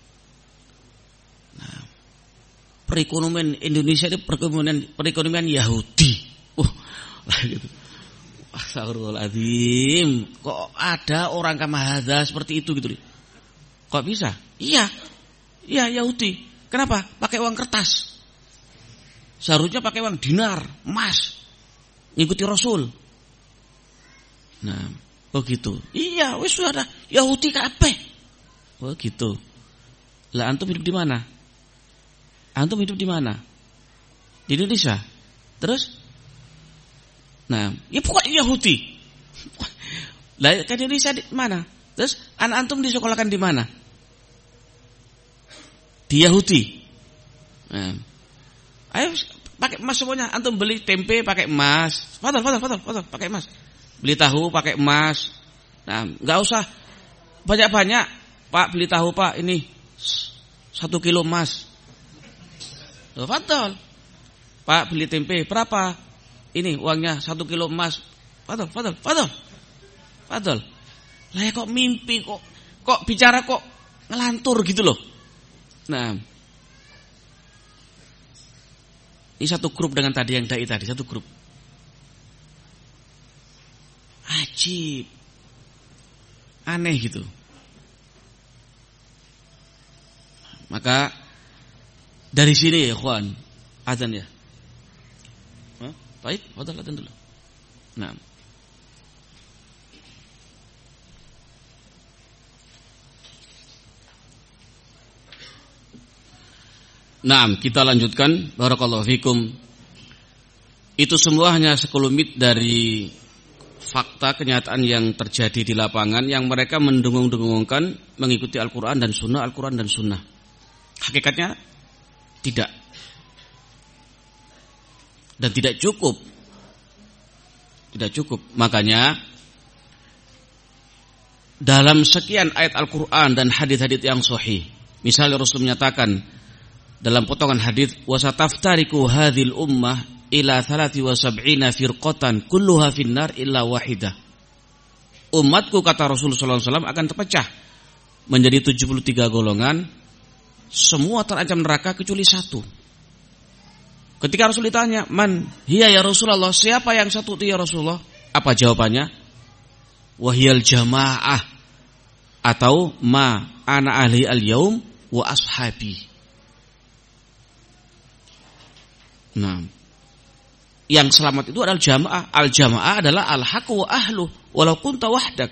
Nah, perekonomian Indonesia itu perekonomian perekonomian Yahudi. Uh, gitu. Astagfirullahaladzim. Kok ada orang kamahada seperti itu gitu? Kok bisa? Iya. Iya Yahudi. Kenapa? Pakai uang kertas. Seharusnya pakai uang dinar, emas. Ngikuti Rasul. Nah, begitu. Iya, wis sudah ada Yahudi kabeh. Oh gitu. Lah antum hidup di mana? Antum hidup di mana? Di Indonesia. Terus? Nah, ya pokoknya Yahudi. Lah ke Indonesia di mana? Terus anak antum disekolahkan di mana? Di Yahudi. Nah, ayo pakai emas semuanya. Antum beli tempe pakai emas. Fadal, fadal, fadal, fadal, pakai emas. Beli tahu pakai emas. Nah, enggak usah banyak-banyak. Pak beli tahu Pak, ini satu kilo emas. Oh, fadal. Pak beli tempe berapa? Ini uangnya satu kilo emas. Fadal, fadal, fadal, fadal. Lah ya kok mimpi kok, kok bicara kok ngelantur gitu loh. Nah, ini satu grup dengan tadi yang dai tadi, satu grup. ajib. Aneh gitu. Maka dari sini ya ikhwan, azan ya. Hah? Baik, fadhal azan dulu. Nah. Nah, kita lanjutkan. Barakallahu fikum. Itu semua hanya sekelumit dari fakta kenyataan yang terjadi di lapangan, yang mereka mendengung-dengungkan mengikuti Al-Quran dan Sunnah, Al-Quran dan Sunnah. Hakikatnya tidak. Dan tidak cukup. Tidak cukup. Makanya dalam sekian ayat Al-Quran dan hadis-hadis yang sahih, misalnya Rasul menyatakan dalam potongan hadis, wasataftariku hadhil ummah ila thalathi wa sab'ina firqatan kulluha finnar illa wahidah. Umatku, kata Rasulullah sallallahu alaihi wasallam, akan terpecah menjadi tujuh puluh tiga golongan, semua terancam neraka kecuali satu. Ketika Rasul ditanya, man hiya ya Rasulullah, siapa yang satu itu ya Rasulullah? Apa jawabannya? Wahiyal jamaah, atau ma ana ahli al-yaum wa ashabi. Nah, yang selamat itu adalah jamaah. Al-jamaah adalah al-haq wa ahlu walau kunta wahdak.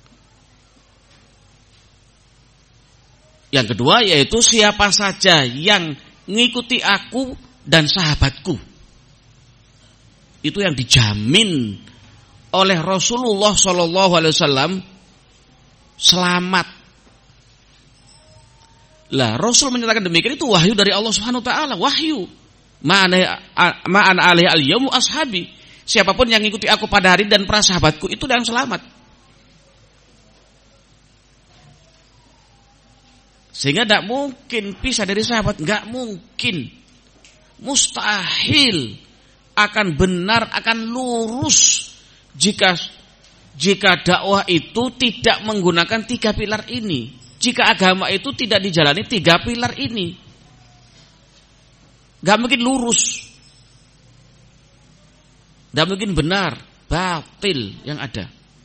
Yang kedua yaitu siapa saja yang mengikuti aku dan sahabatku. Itu yang dijamin oleh Rasulullah sallallahu alaihi wasallam selamat. Lah, Rasul menyatakan demikian, itu wahyu dari Allah Subhanahu wa taala, wahyu. Ma'ana ma'ana alaihi al-yaum ashabi. Siapapun yang mengikuti aku pada hari dan para sahabatku, itu yang selamat. Sehingga tidak mungkin pisah dari sahabat, enggak mungkin. Mustahil akan benar, akan lurus jika jika dakwah itu tidak menggunakan tiga pilar ini. Jika agama itu tidak dijalani tiga pilar ini, gak mungkin lurus, gak mungkin benar, batil yang ada.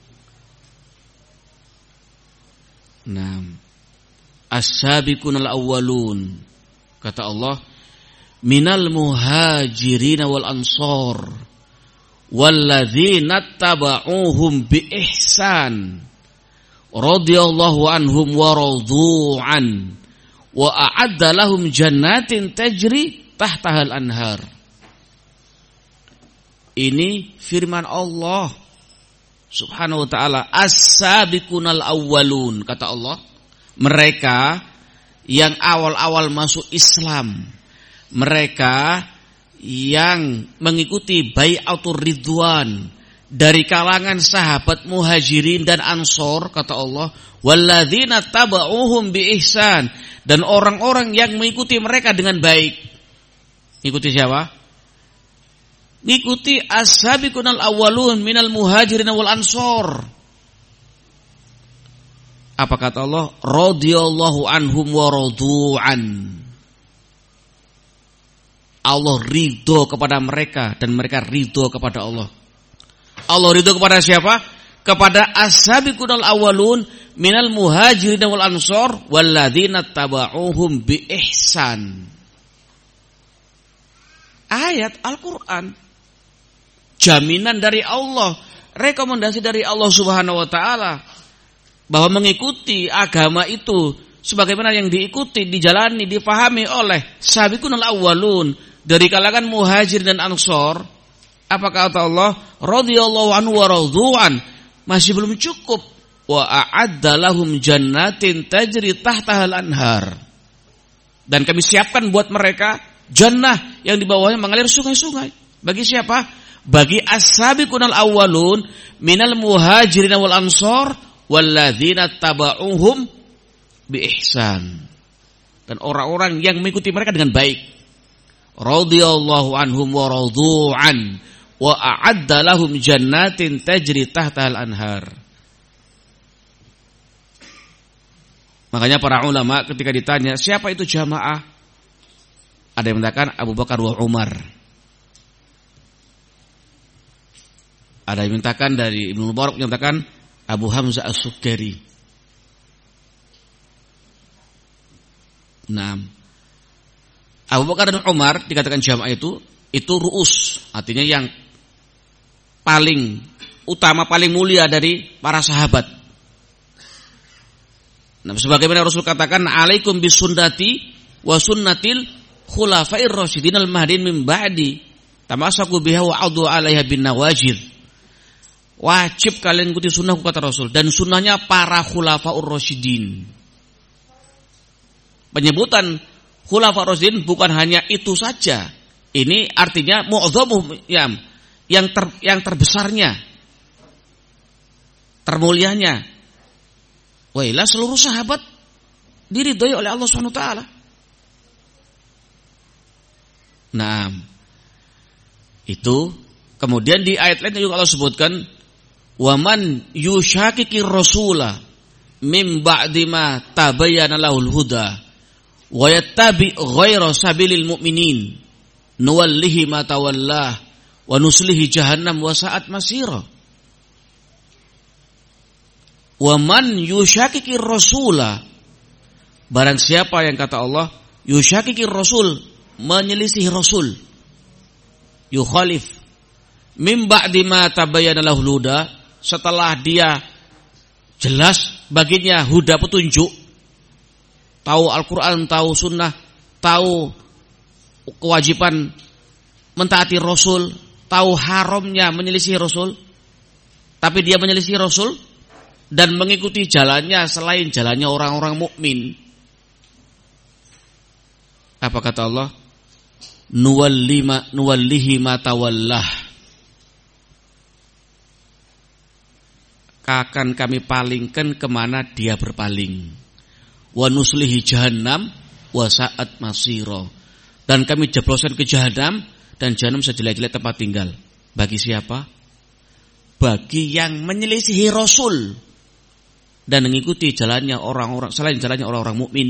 Nah, as-sabiqun al-awwalun, kata Allah, minal muhajirin wal ansor walladzina taba'uhum bi ihsan radhiyallahu anhum wa radu'an wa a'adda lahum jannatin tajri tahtahal anhar. Ini firman Allah Subhanahu wa ta'ala, as-sabiqunal awwalun, kata Allah, mereka yang awal-awal masuk Islam, mereka yang mengikuti bai'atur ridwan dari kalangan sahabat muhajirin dan ansor, kata Allah, walladzina taba'uhum bi ihsan, dan orang-orang yang mengikuti mereka dengan baik. Ikuti siapa? Ikuti as-sabiqunal awwalun minal muhajirin wal ansor. Apa kata Allah? Radhiyallahu anhum wa radu'an. Allah ridho kepada mereka dan mereka ridho kepada Allah. Allah ridho kepada siapa? Kepada as-sabiqunal awwalun minal muhajirin wal ansor walladzina taba'uhum bi ihsan. Ayat Al-Quran, jaminan dari Allah, rekomendasi dari Allah Subhanahu wa taala bahwa mengikuti agama itu sebagaimana yang diikuti, dijalani, difahami oleh sabiqunal awwalun dari kalangan muhajir dan ansor. Apa kata Allah? Radhiyallahu anhu wa radu'an. Masih belum cukup. Wa a'adda lahum jannatin tajri tahtahal anhar. Dan kami siapkan buat mereka jannah yang di bawahnya mengalir sungai-sungai. Bagi siapa? Bagi as-sabiqunal awwalun minal muhajirin wal ansor walladzina taba'uhum bi ihsan. Dan orang-orang yang mengikuti mereka dengan baik. Radhiyallahu anhum wa radu'an wa a'adda lahum jannatin tajri tahtahal anhar. Makanya para ulama ketika ditanya siapa itu jamaah, ada yang mengatakan Abu Bakar wa Umar. Ada yang mintakan dari Ibnu Mubarak menyatakan Abu Hamzah As-Sukkari. Nah, Abu Bakar dan Umar dikatakan jamaah itu itu ru'us, artinya yang paling utama, paling mulia dari para sahabat. Nah, sebagaimana Rasul katakan, "Alaikum bisunnati wa sunnatil khulafair rasyidin al-mahdin min ba'di, tamassaku biha wa 'addu 'alaiha bin nawajid." Wajib kalian ikuti sunnahku, kata Rasul, dan sunnahnya para khulafaur rasyidin. Penyebutan khulafaur rasyidin bukan hanya itu saja. Ini artinya mu'adzamuh yang yang ter, yang terbesarnya, termulianya. Wa ila seluruh sahabat diridhoi oleh Allah Subhanahu wa taala. Nah, itu kemudian di ayat lain juga Allah sebutkan wa man yushakiki rasula mim ba'di ma tabayyana lahul huda wa yattabi ghaira sabilil mu'minin nuwallihi ma tawallah wa nuslihi jahannam wa sa'at masira. Wa man yushakiki rasula, barang siapa yang kata Allah yushakiki rasul, menyelisihi rasul, yukhalif mim ba'di ma tabayyana lahul huda, setelah dia jelas baginya huda, petunjuk, tahu Al-Quran, tahu sunnah, tahu kewajiban mentaati Rasul, tahu haramnya menyelisih Rasul, tapi dia menyelisih Rasul dan mengikuti jalannya selain jalannya orang-orang mukmin. Apa kata Allah? Nuwallima nuwallihi ma tawallah, akan kami palingkan kemana dia berpaling. Wa nuslihi jahannam wa sa'at masira, dan kami jebloskan ke jahannam, dan jahannam sejelek-jelek tempat tinggal. Bagi siapa? Bagi yang menyelisihi Rasul dan mengikuti jalannya orang-orang selain jalannya orang-orang mukmin.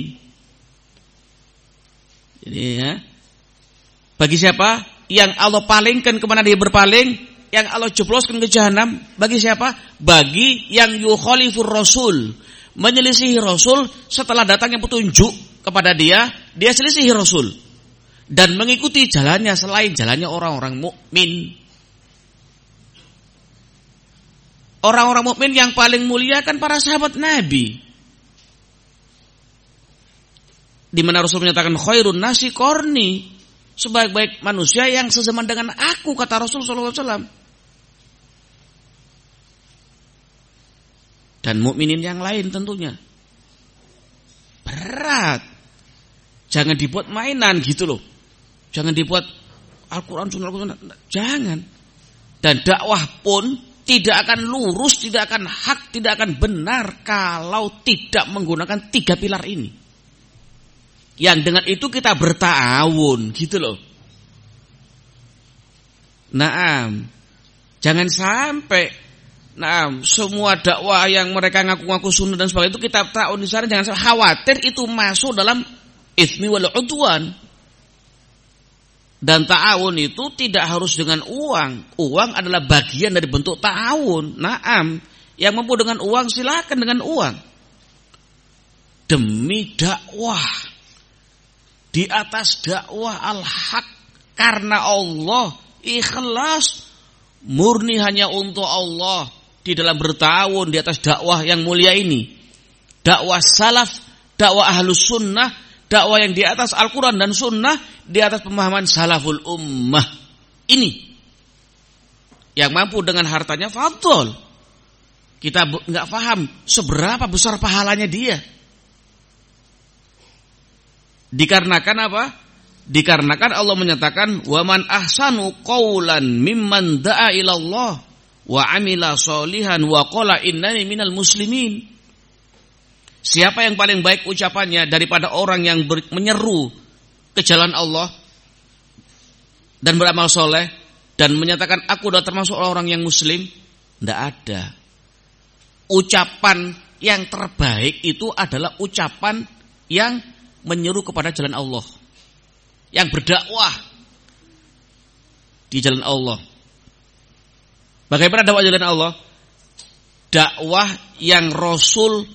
Jadi ya, bagi siapa yang Allah palingkan kemana dia berpaling, yang Allah jebloskan ke jahanam, bagi siapa? Bagi yang yukhalifur rasul, menyelisihi Rasul setelah datangnya petunjuk kepada dia, dia selisihi Rasul dan mengikuti jalannya selain jalannya orang-orang mukmin. Orang-orang mukmin yang paling mulia kan para sahabat Nabi, di mana Rasul menyatakan khairun nasi qarni, sebaik-baik manusia yang sezaman dengan aku, kata Rasul sallallahu alaihi wasallam. Dan mukminin yang lain tentunya. Berat. Jangan dibuat mainan gitu loh. Jangan dibuat Al-Quran, Sunnah, Al-Quran. Jangan. Dan dakwah pun tidak akan lurus, tidak akan hak, tidak akan benar kalau tidak menggunakan tiga pilar ini. Yang dengan itu kita berta'awun gitu loh. Naam. Jangan sampai nah, semua dakwah yang mereka ngaku-ngaku sunnah dan sebagainya itu kita ta'awun di sana, jangan khawatir itu masuk dalam itsmi wal udwan. Dan ta'awun itu tidak harus dengan uang. Uang adalah bagian dari bentuk ta'awun. Naam, yang mampu dengan uang silakan dengan uang. Demi dakwah, di atas dakwah al-haq, karena Allah, ikhlas, murni hanya untuk Allah, di dalam bertawun di atas dakwah yang mulia ini. Dakwah salaf, dakwah ahlus sunnah, dakwah yang di atas Al-Quran dan sunnah, di atas pemahaman salaful ummah. Ini yang mampu dengan hartanya fadhol. Kita enggak paham seberapa besar pahalanya dia. Dikarenakan apa? Dikarenakan Allah menyatakan wa man ahsanu qaulan mimman da'a ila Allah wa amila sholihan wa qala innani minal muslimin. Siapa yang paling baik ucapannya daripada orang yang ber, menyeru ke jalan Allah dan beramal soleh dan menyatakan aku adalah termasuk orang yang muslim? Tidak ada. Ucapan yang terbaik itu adalah ucapan yang menyeru kepada jalan Allah, yang berdakwah di jalan Allah. Bagaimana dakwah jalan Allah? Dakwah yang Rasul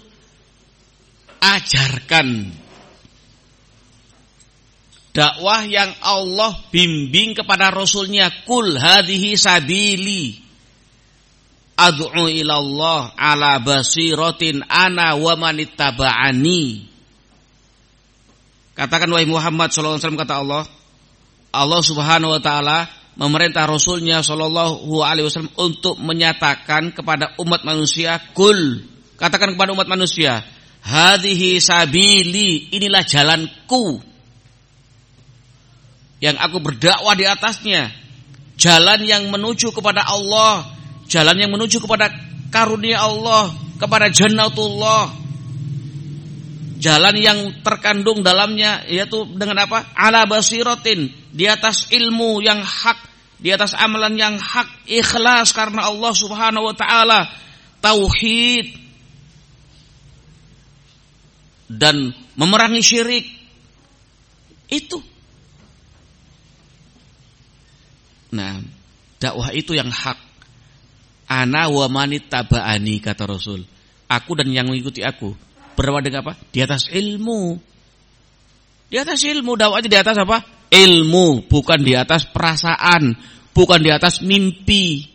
ajarkan. Dakwah yang Allah bimbing kepada Rasulnya. Kul hadhihi sabili ad'u ilallah ala basiratin ana wa manittaba'ani. Katakan wahai Muhammad sallallahu alaihi wasallam, kata Allah. Allah Subhanahu wa taala memerintah Rasulnya sallallahu alaihi wasallam untuk menyatakan kepada umat manusia, kul, katakan kepada umat manusia, hadhihi sabili, inilah jalanku yang aku berdakwah di atasnya, jalan yang menuju kepada Allah, jalan yang menuju kepada karunia Allah, kepada jannatullah, jalan yang terkandung dalamnya yaitu dengan apa? Ala basiratin, di atas ilmu yang hak, di atas amalan yang hak, ikhlas karena Allah Subhanahu wa taala, tauhid dan memerangi syirik. Itu. Nah, dakwah itu yang hak. Ana wa manittaba'ani, kata Rasul. Aku dan yang mengikuti aku. Berdakwah dengan apa? Di atas ilmu. Di atas ilmu, dakwahnya di atas apa? Ilmu, bukan di atas perasaan, bukan di atas mimpi,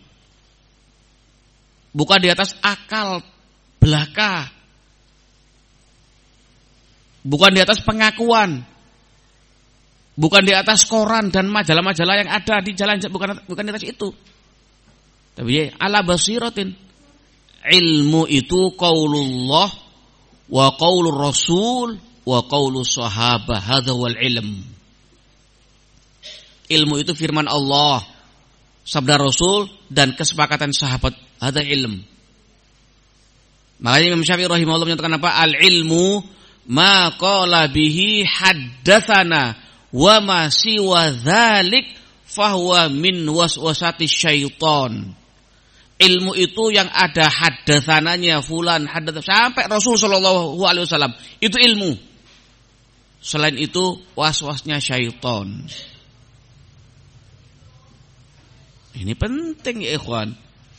bukan di atas akal belaka, bukan di atas pengakuan, bukan di atas koran dan majalah-majalah yang ada di jalan, bukan bukan di atas itu. Tapi ya, ala basiratin. Ilmu itu qaulullah wa qaulur rasul wa qaulus sahabah, hadza wal ilm. Ilmu itu firman Allah, sabda Rasul dan kesepakatan sahabat, hadza ilm. Makanya Imam Syafi'i rahimahullah menyatakan apa? Al ilmu ma qala bihi haddatsana wa ma siwa dzalik fahuwa min waswasati syaitan. Ilmu itu yang ada haddatsananya fulan hadats sampai Rasul sallallahu alaihi wasallam, itu ilmu. Selain itu waswasnya syaitan. Ini penting ya ikhwan.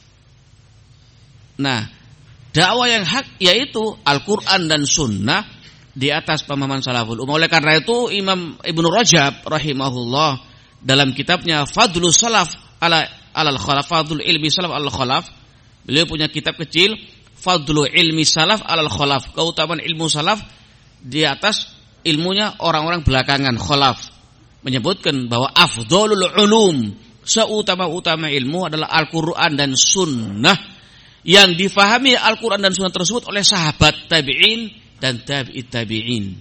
Nah, dakwah yang hak yaitu Al-Quran dan Sunnah di atas pemahaman salaful ummah. Oleh karena itu Imam Ibnu Rajab rahimahullah dalam kitabnya Fadlus Salaf ala alal Khalaf, Fadlul Ilmi Salaf alal Khalaf, beliau punya kitab kecil Fadlul Ilmi Salaf alal Khalaf, keutamaan ilmu salaf di atas ilmunya orang-orang belakangan khalaf. Menyebutkan bahwa afdhalul ulum, seutama-utama ilmu adalah Al-Quran dan Sunnah yang difahami Al-Quran dan Sunnah tersebut oleh sahabat tabi'in dan tabi'it tabi'in.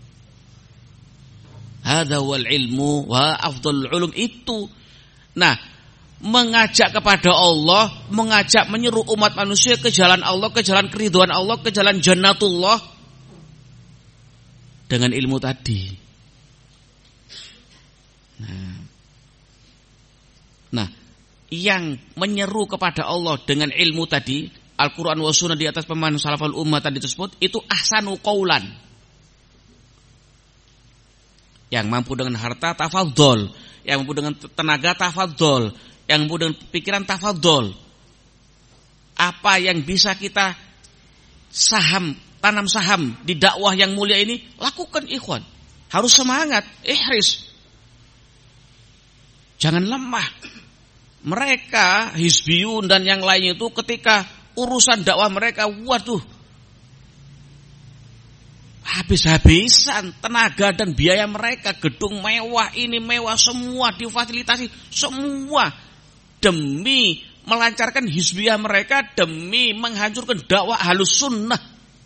Hadza wal ilmu wa afdhalul ulum itu. Nah, mengajak kepada Allah, mengajak menyeru umat manusia ke jalan Allah, ke jalan keridhaan Allah, ke jalan jannatullah dengan ilmu tadi. Nah, Nah, yang menyeru kepada Allah dengan ilmu tadi, Al-Quran wa Sunnah di atas pemahaman salaful ummah tadi tersebut, itu ahsanu qaulan. Yang mampu dengan harta tafadhol, yang mampu dengan tenaga tafadhol, yang mampu dengan pikiran tafadhol. Apa yang bisa kita saham, tanam saham di dakwah yang mulia ini, lakukan ikhwan. Harus semangat, ihris. Jangan lemah. Mereka hizbiyun dan yang lainnya itu ketika urusan dakwah mereka, waduh, habis-habisan tenaga dan biaya mereka, gedung mewah ini mewah, semua difasilitasi, semua demi melancarkan hizbiyah mereka, demi menghancurkan dakwah Ahlus Sunnah.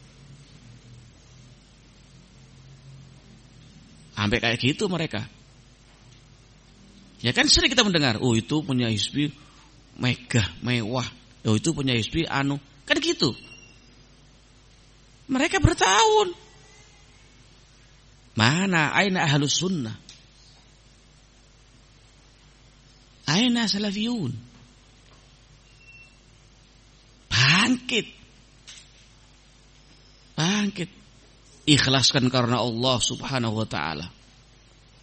Sampai kayak gitu mereka. Ya kan sering kita mendengar, oh itu punya hizbi megah, mewah. Oh itu punya hizbi anu. Kan gitu. Mereka bertahun. Mana aina Ahlus Sunnah? Aina salafiyun? Bangkit. Bangkit. Ikhlaskan karena Allah Subhanahu wa taala.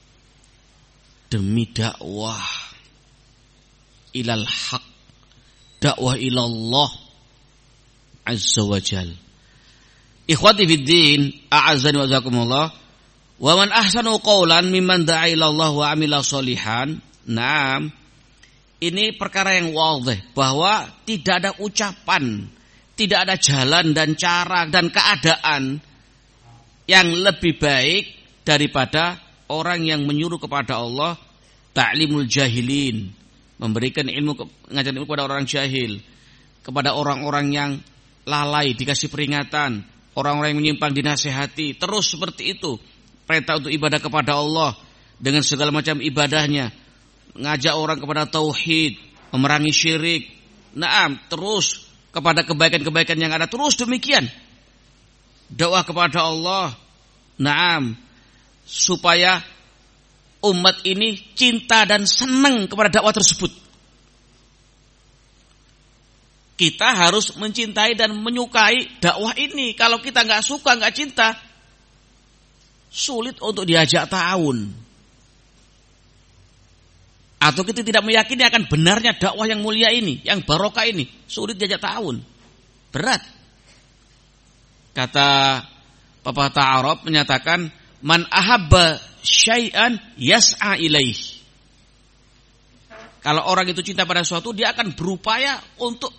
Demi dakwah ilal haq, dakwah ilallah azza wa jal. Ikhwati fiddin, a'azzani wa jazakumullah. Wa man ahsanu qawlan mimman da'a ilallah wa amila sholihan. Naam, ini perkara yang wadhih, bahwa tidak ada ucapan, tidak ada jalan dan cara dan keadaan yang lebih baik daripada orang yang menyuruh kepada Allah, ta'limul jahilin, memberikan ilmu, mengajar ilmu kepada orang jahil, kepada orang-orang yang lalai dikasih peringatan, orang-orang yang menyimpang dinasihati, terus seperti itu. Perintah untuk ibadah kepada Allah dengan segala macam ibadahnya, ngajak orang kepada tauhid, memerangi syirik. Naam, terus kepada kebaikan-kebaikan yang ada, terus demikian. Dakwah kepada Allah. Naam, supaya umat ini cinta dan senang kepada dakwah tersebut. Kita harus mencintai dan menyukai dakwah ini. Kalau kita nggak suka, nggak cinta, sulit untuk diajak ta'awun. Atau kita tidak meyakini akan benarnya dakwah yang mulia ini, yang barokah ini, sulit diajak ta'awun. Berat. Kata pepatah Arab menyatakan, man ahabba syai'an yas'a ilaih. Kalau orang itu cinta pada sesuatu, dia akan berupaya untuk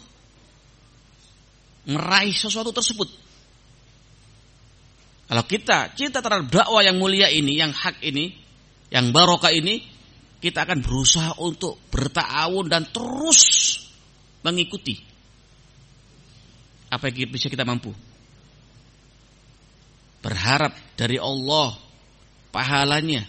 meraih sesuatu tersebut. Kalau kita cinta terhadap dakwah yang mulia ini, yang hak ini, yang barokah ini, kita akan berusaha untuk berta'awun dan terus mengikuti apa yang bisa kita mampu. Berharap dari Allah pahalanya.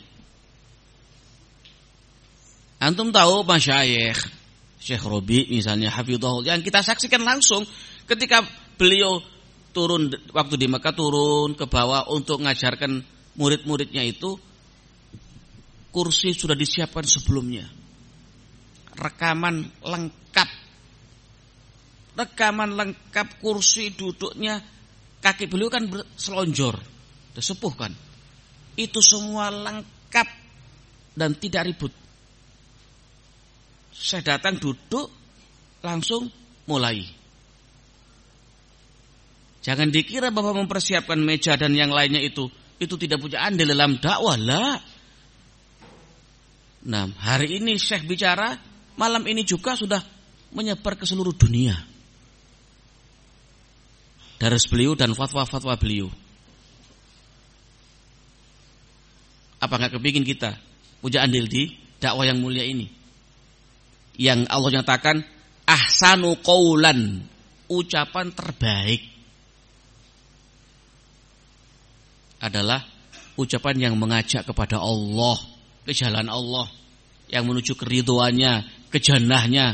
Antum tahu masyayikh, Syekh Robi misalnya, hafizahullah, yang kita saksikan langsung ketika beliau turun waktu di Mekah, turun ke bawah untuk mengajarkan murid-muridnya itu, kursi sudah disiapkan sebelumnya, rekaman lengkap, rekaman lengkap, kursi duduknya, kaki beliau kan selonjor, sudah sepuh kan, itu semua lengkap dan tidak ribut. Saya datang duduk langsung mulai. Jangan dikira bahwa mempersiapkan meja dan yang lainnya itu itu tidak punya andil dalam dakwah, lah. Nah, hari ini Syekh bicara, malam ini juga sudah menyebar ke seluruh dunia. Daras beliau dan fatwa-fatwa beliau. Apa enggak kepingin kita punya andil di dakwah yang mulia ini? Yang Allah nyatakan ahsanu qaulan, ucapan terbaik adalah ucapan yang mengajak kepada Allah, ke jalan Allah, yang menuju keridhoannya, ke jannahnya.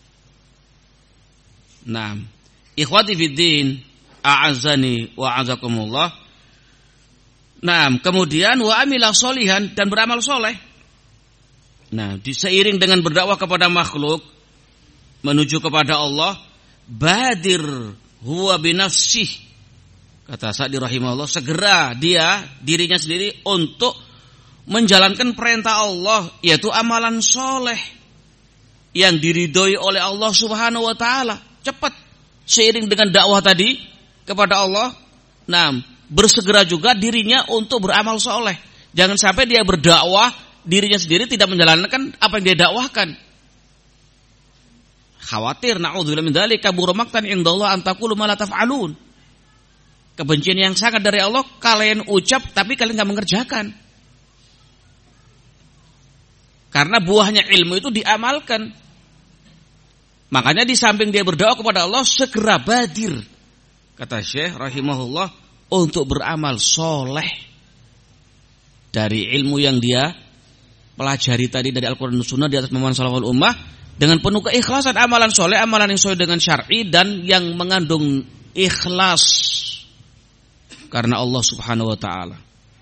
Nah, ikhwati fiddin, a'azzani wa a'azakumullah. Nah, kemudian wa amila sholihan, dan beramal soleh. Nah, seiring dengan berdakwah kepada makhluk menuju kepada Allah, badir huwa binafsih. Kata Sa'di rahimahullah, segera dia dirinya sendiri untuk menjalankan perintah Allah, yaitu amalan soleh yang diridhoi oleh Allah Subhanahu wa taala. Cepat seiring dengan dakwah tadi kepada Allah, nah, bersegera juga dirinya untuk beramal soleh. Jangan sampai dia berdakwah, dirinya sendiri tidak menjalankan apa yang dia dakwahkan. Khawatir, na'udzubillah min dzalik, kabura maqtan indallah an taqulu ma la taf'alun. Kebencian yang sangat dari Allah, kalian ucap tapi kalian enggak mengerjakan. Karena buahnya ilmu itu diamalkan. Makanya di samping dia berdoa kepada Allah, segera badir, kata Syekh rahimahullah, untuk beramal soleh dari ilmu yang dia pelajari tadi dari Al-Quran dan Sunnah di atas pemahaman salaful ummah, dengan penuh keikhlasan, amalan soleh, amalan yang sesuai dengan syar'i dan yang mengandung ikhlas karena Allah Subhanahu wa taala.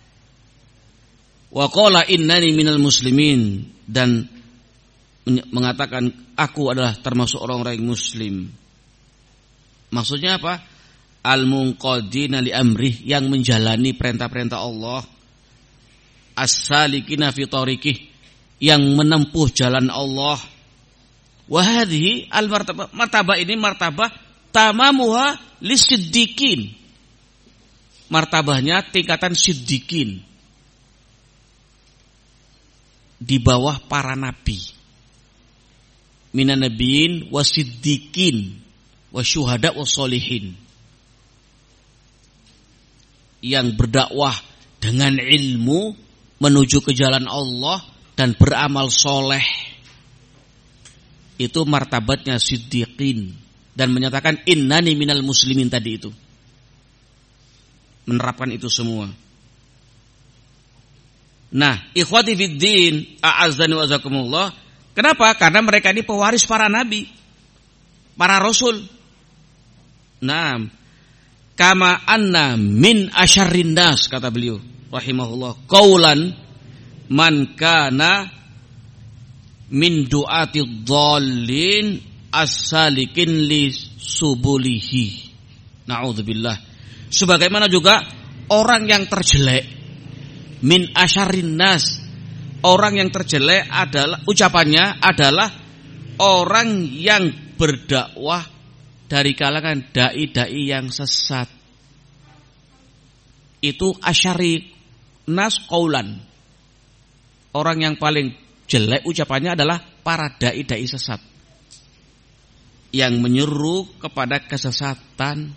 Wa qala innani minal muslimin, dan mengatakan aku adalah termasuk orang-orang muslim. Maksudnya apa? Al-munqadina li amrih, yang menjalani perintah-perintah Allah. As-salikina fi tariqih, yang menempuh jalan Allah. Wa hadhihi al martabah, martabah ini martabah tamamuha lisiddiqin. Martabahnya tingkatan siddiqin. Di bawah para nabi. Minan nabiyyin wasiddiqin wasyuhada wassolihin. Yang berdakwah dengan ilmu menuju ke jalan Allah dan beramal soleh. Itu martabatnya siddiqin. Dan menyatakan innani minal muslimin tadi itu. Menerapkan itu semua. Nah, ikhwati fiddin, a'azzani wa azakumullah. Kenapa? Karena mereka ini pewaris para nabi, para rasul. Nah, kama anna min asyarrin nas, kata beliau rahimahullah, qaulan man kana min du'ati dhallin as-salikin li subulihi. Na'udzubillah. Sebagaimana juga orang yang terjelek, min asyarrin nas, orang yang terjelek adalah ucapannya adalah orang yang berdakwah dari kalangan dai-dai yang sesat. Itu asyari nas qaulan. Orang yang paling jelek ucapannya adalah para dai-dai sesat yang menyeru kepada kesesatan.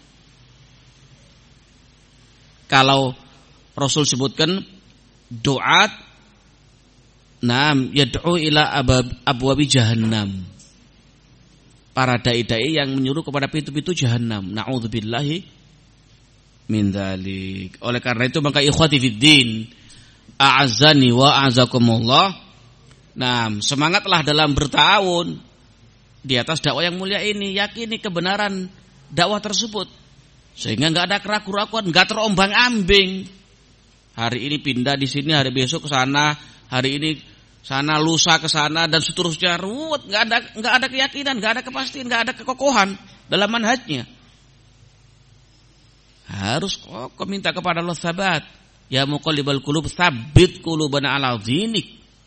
Kalau Rasul sebutkan du'at, nam yad'u ila abwabi jahannam. Para dai-dai yang menyuruh kepada pintu-pintu jahanam. Na'udzubillahi min dzalik. Oleh karena itu maka ikhwati fiddin, a'azzani wa a'azakumullah. Nah, semangatlah dalam bertahun di atas dakwah yang mulia ini, yakini kebenaran dakwah tersebut. Sehingga enggak ada keraguan-keraguan, enggak terombang-ambing. Hari ini pindah di sini, hari besok ke sana, hari ini sana, lusa ke sana dan seterusnya, ruwet, enggak ada enggak ada keyakinan, enggak ada kepastian, enggak ada kekokohan dalam manhajnya. Harus kokoh minta kepada Allah sabat. Ya muqallibal qulub, tsabbit qulubana ala dinik.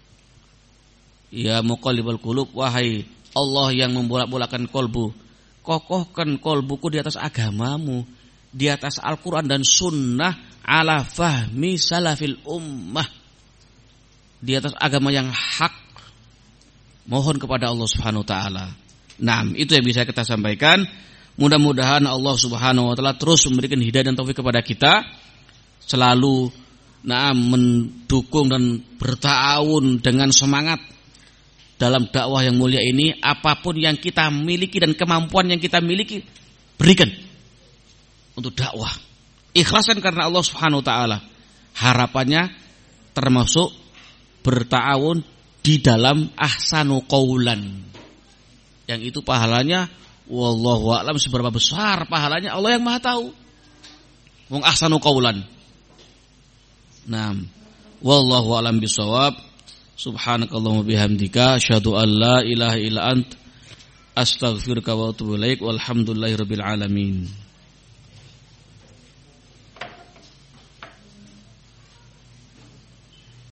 Ya muqallibal qulub, wahai Allah yang membolak-bolakan kolbu, kokohkan kolbuku di atas agamamu, di atas Al-Quran dan Sunnah, ala fahmi salafil ummah, di atas agama yang hak. Mohon kepada Allah Subhanahu wa taala. Nah, itu yang bisa kita sampaikan. Mudah-mudahan Allah Subhanahu wa taala terus memberikan hidayah dan taufik kepada kita, selalu nah mendukung dan bertahun dengan semangat dalam dakwah yang mulia ini. Apapun yang kita miliki dan kemampuan yang kita miliki, berikan untuk dakwah. Ikhlasan karena Allah Subhanahu wa taala. Harapannya termasuk berta'awun di dalam ahsanu qaulan. Yang itu pahalanya wallahu a'lam seberapa besar pahalanya Allah yang Maha tahu. Wong ahsanu qaulan. Naam. Wallahu a'lam bisawab. Subhanakallahumma bihamdika asyhadu an la ilaha illa ant astaghfiruka wa atubu ilaik walhamdulillahirabbil alamin.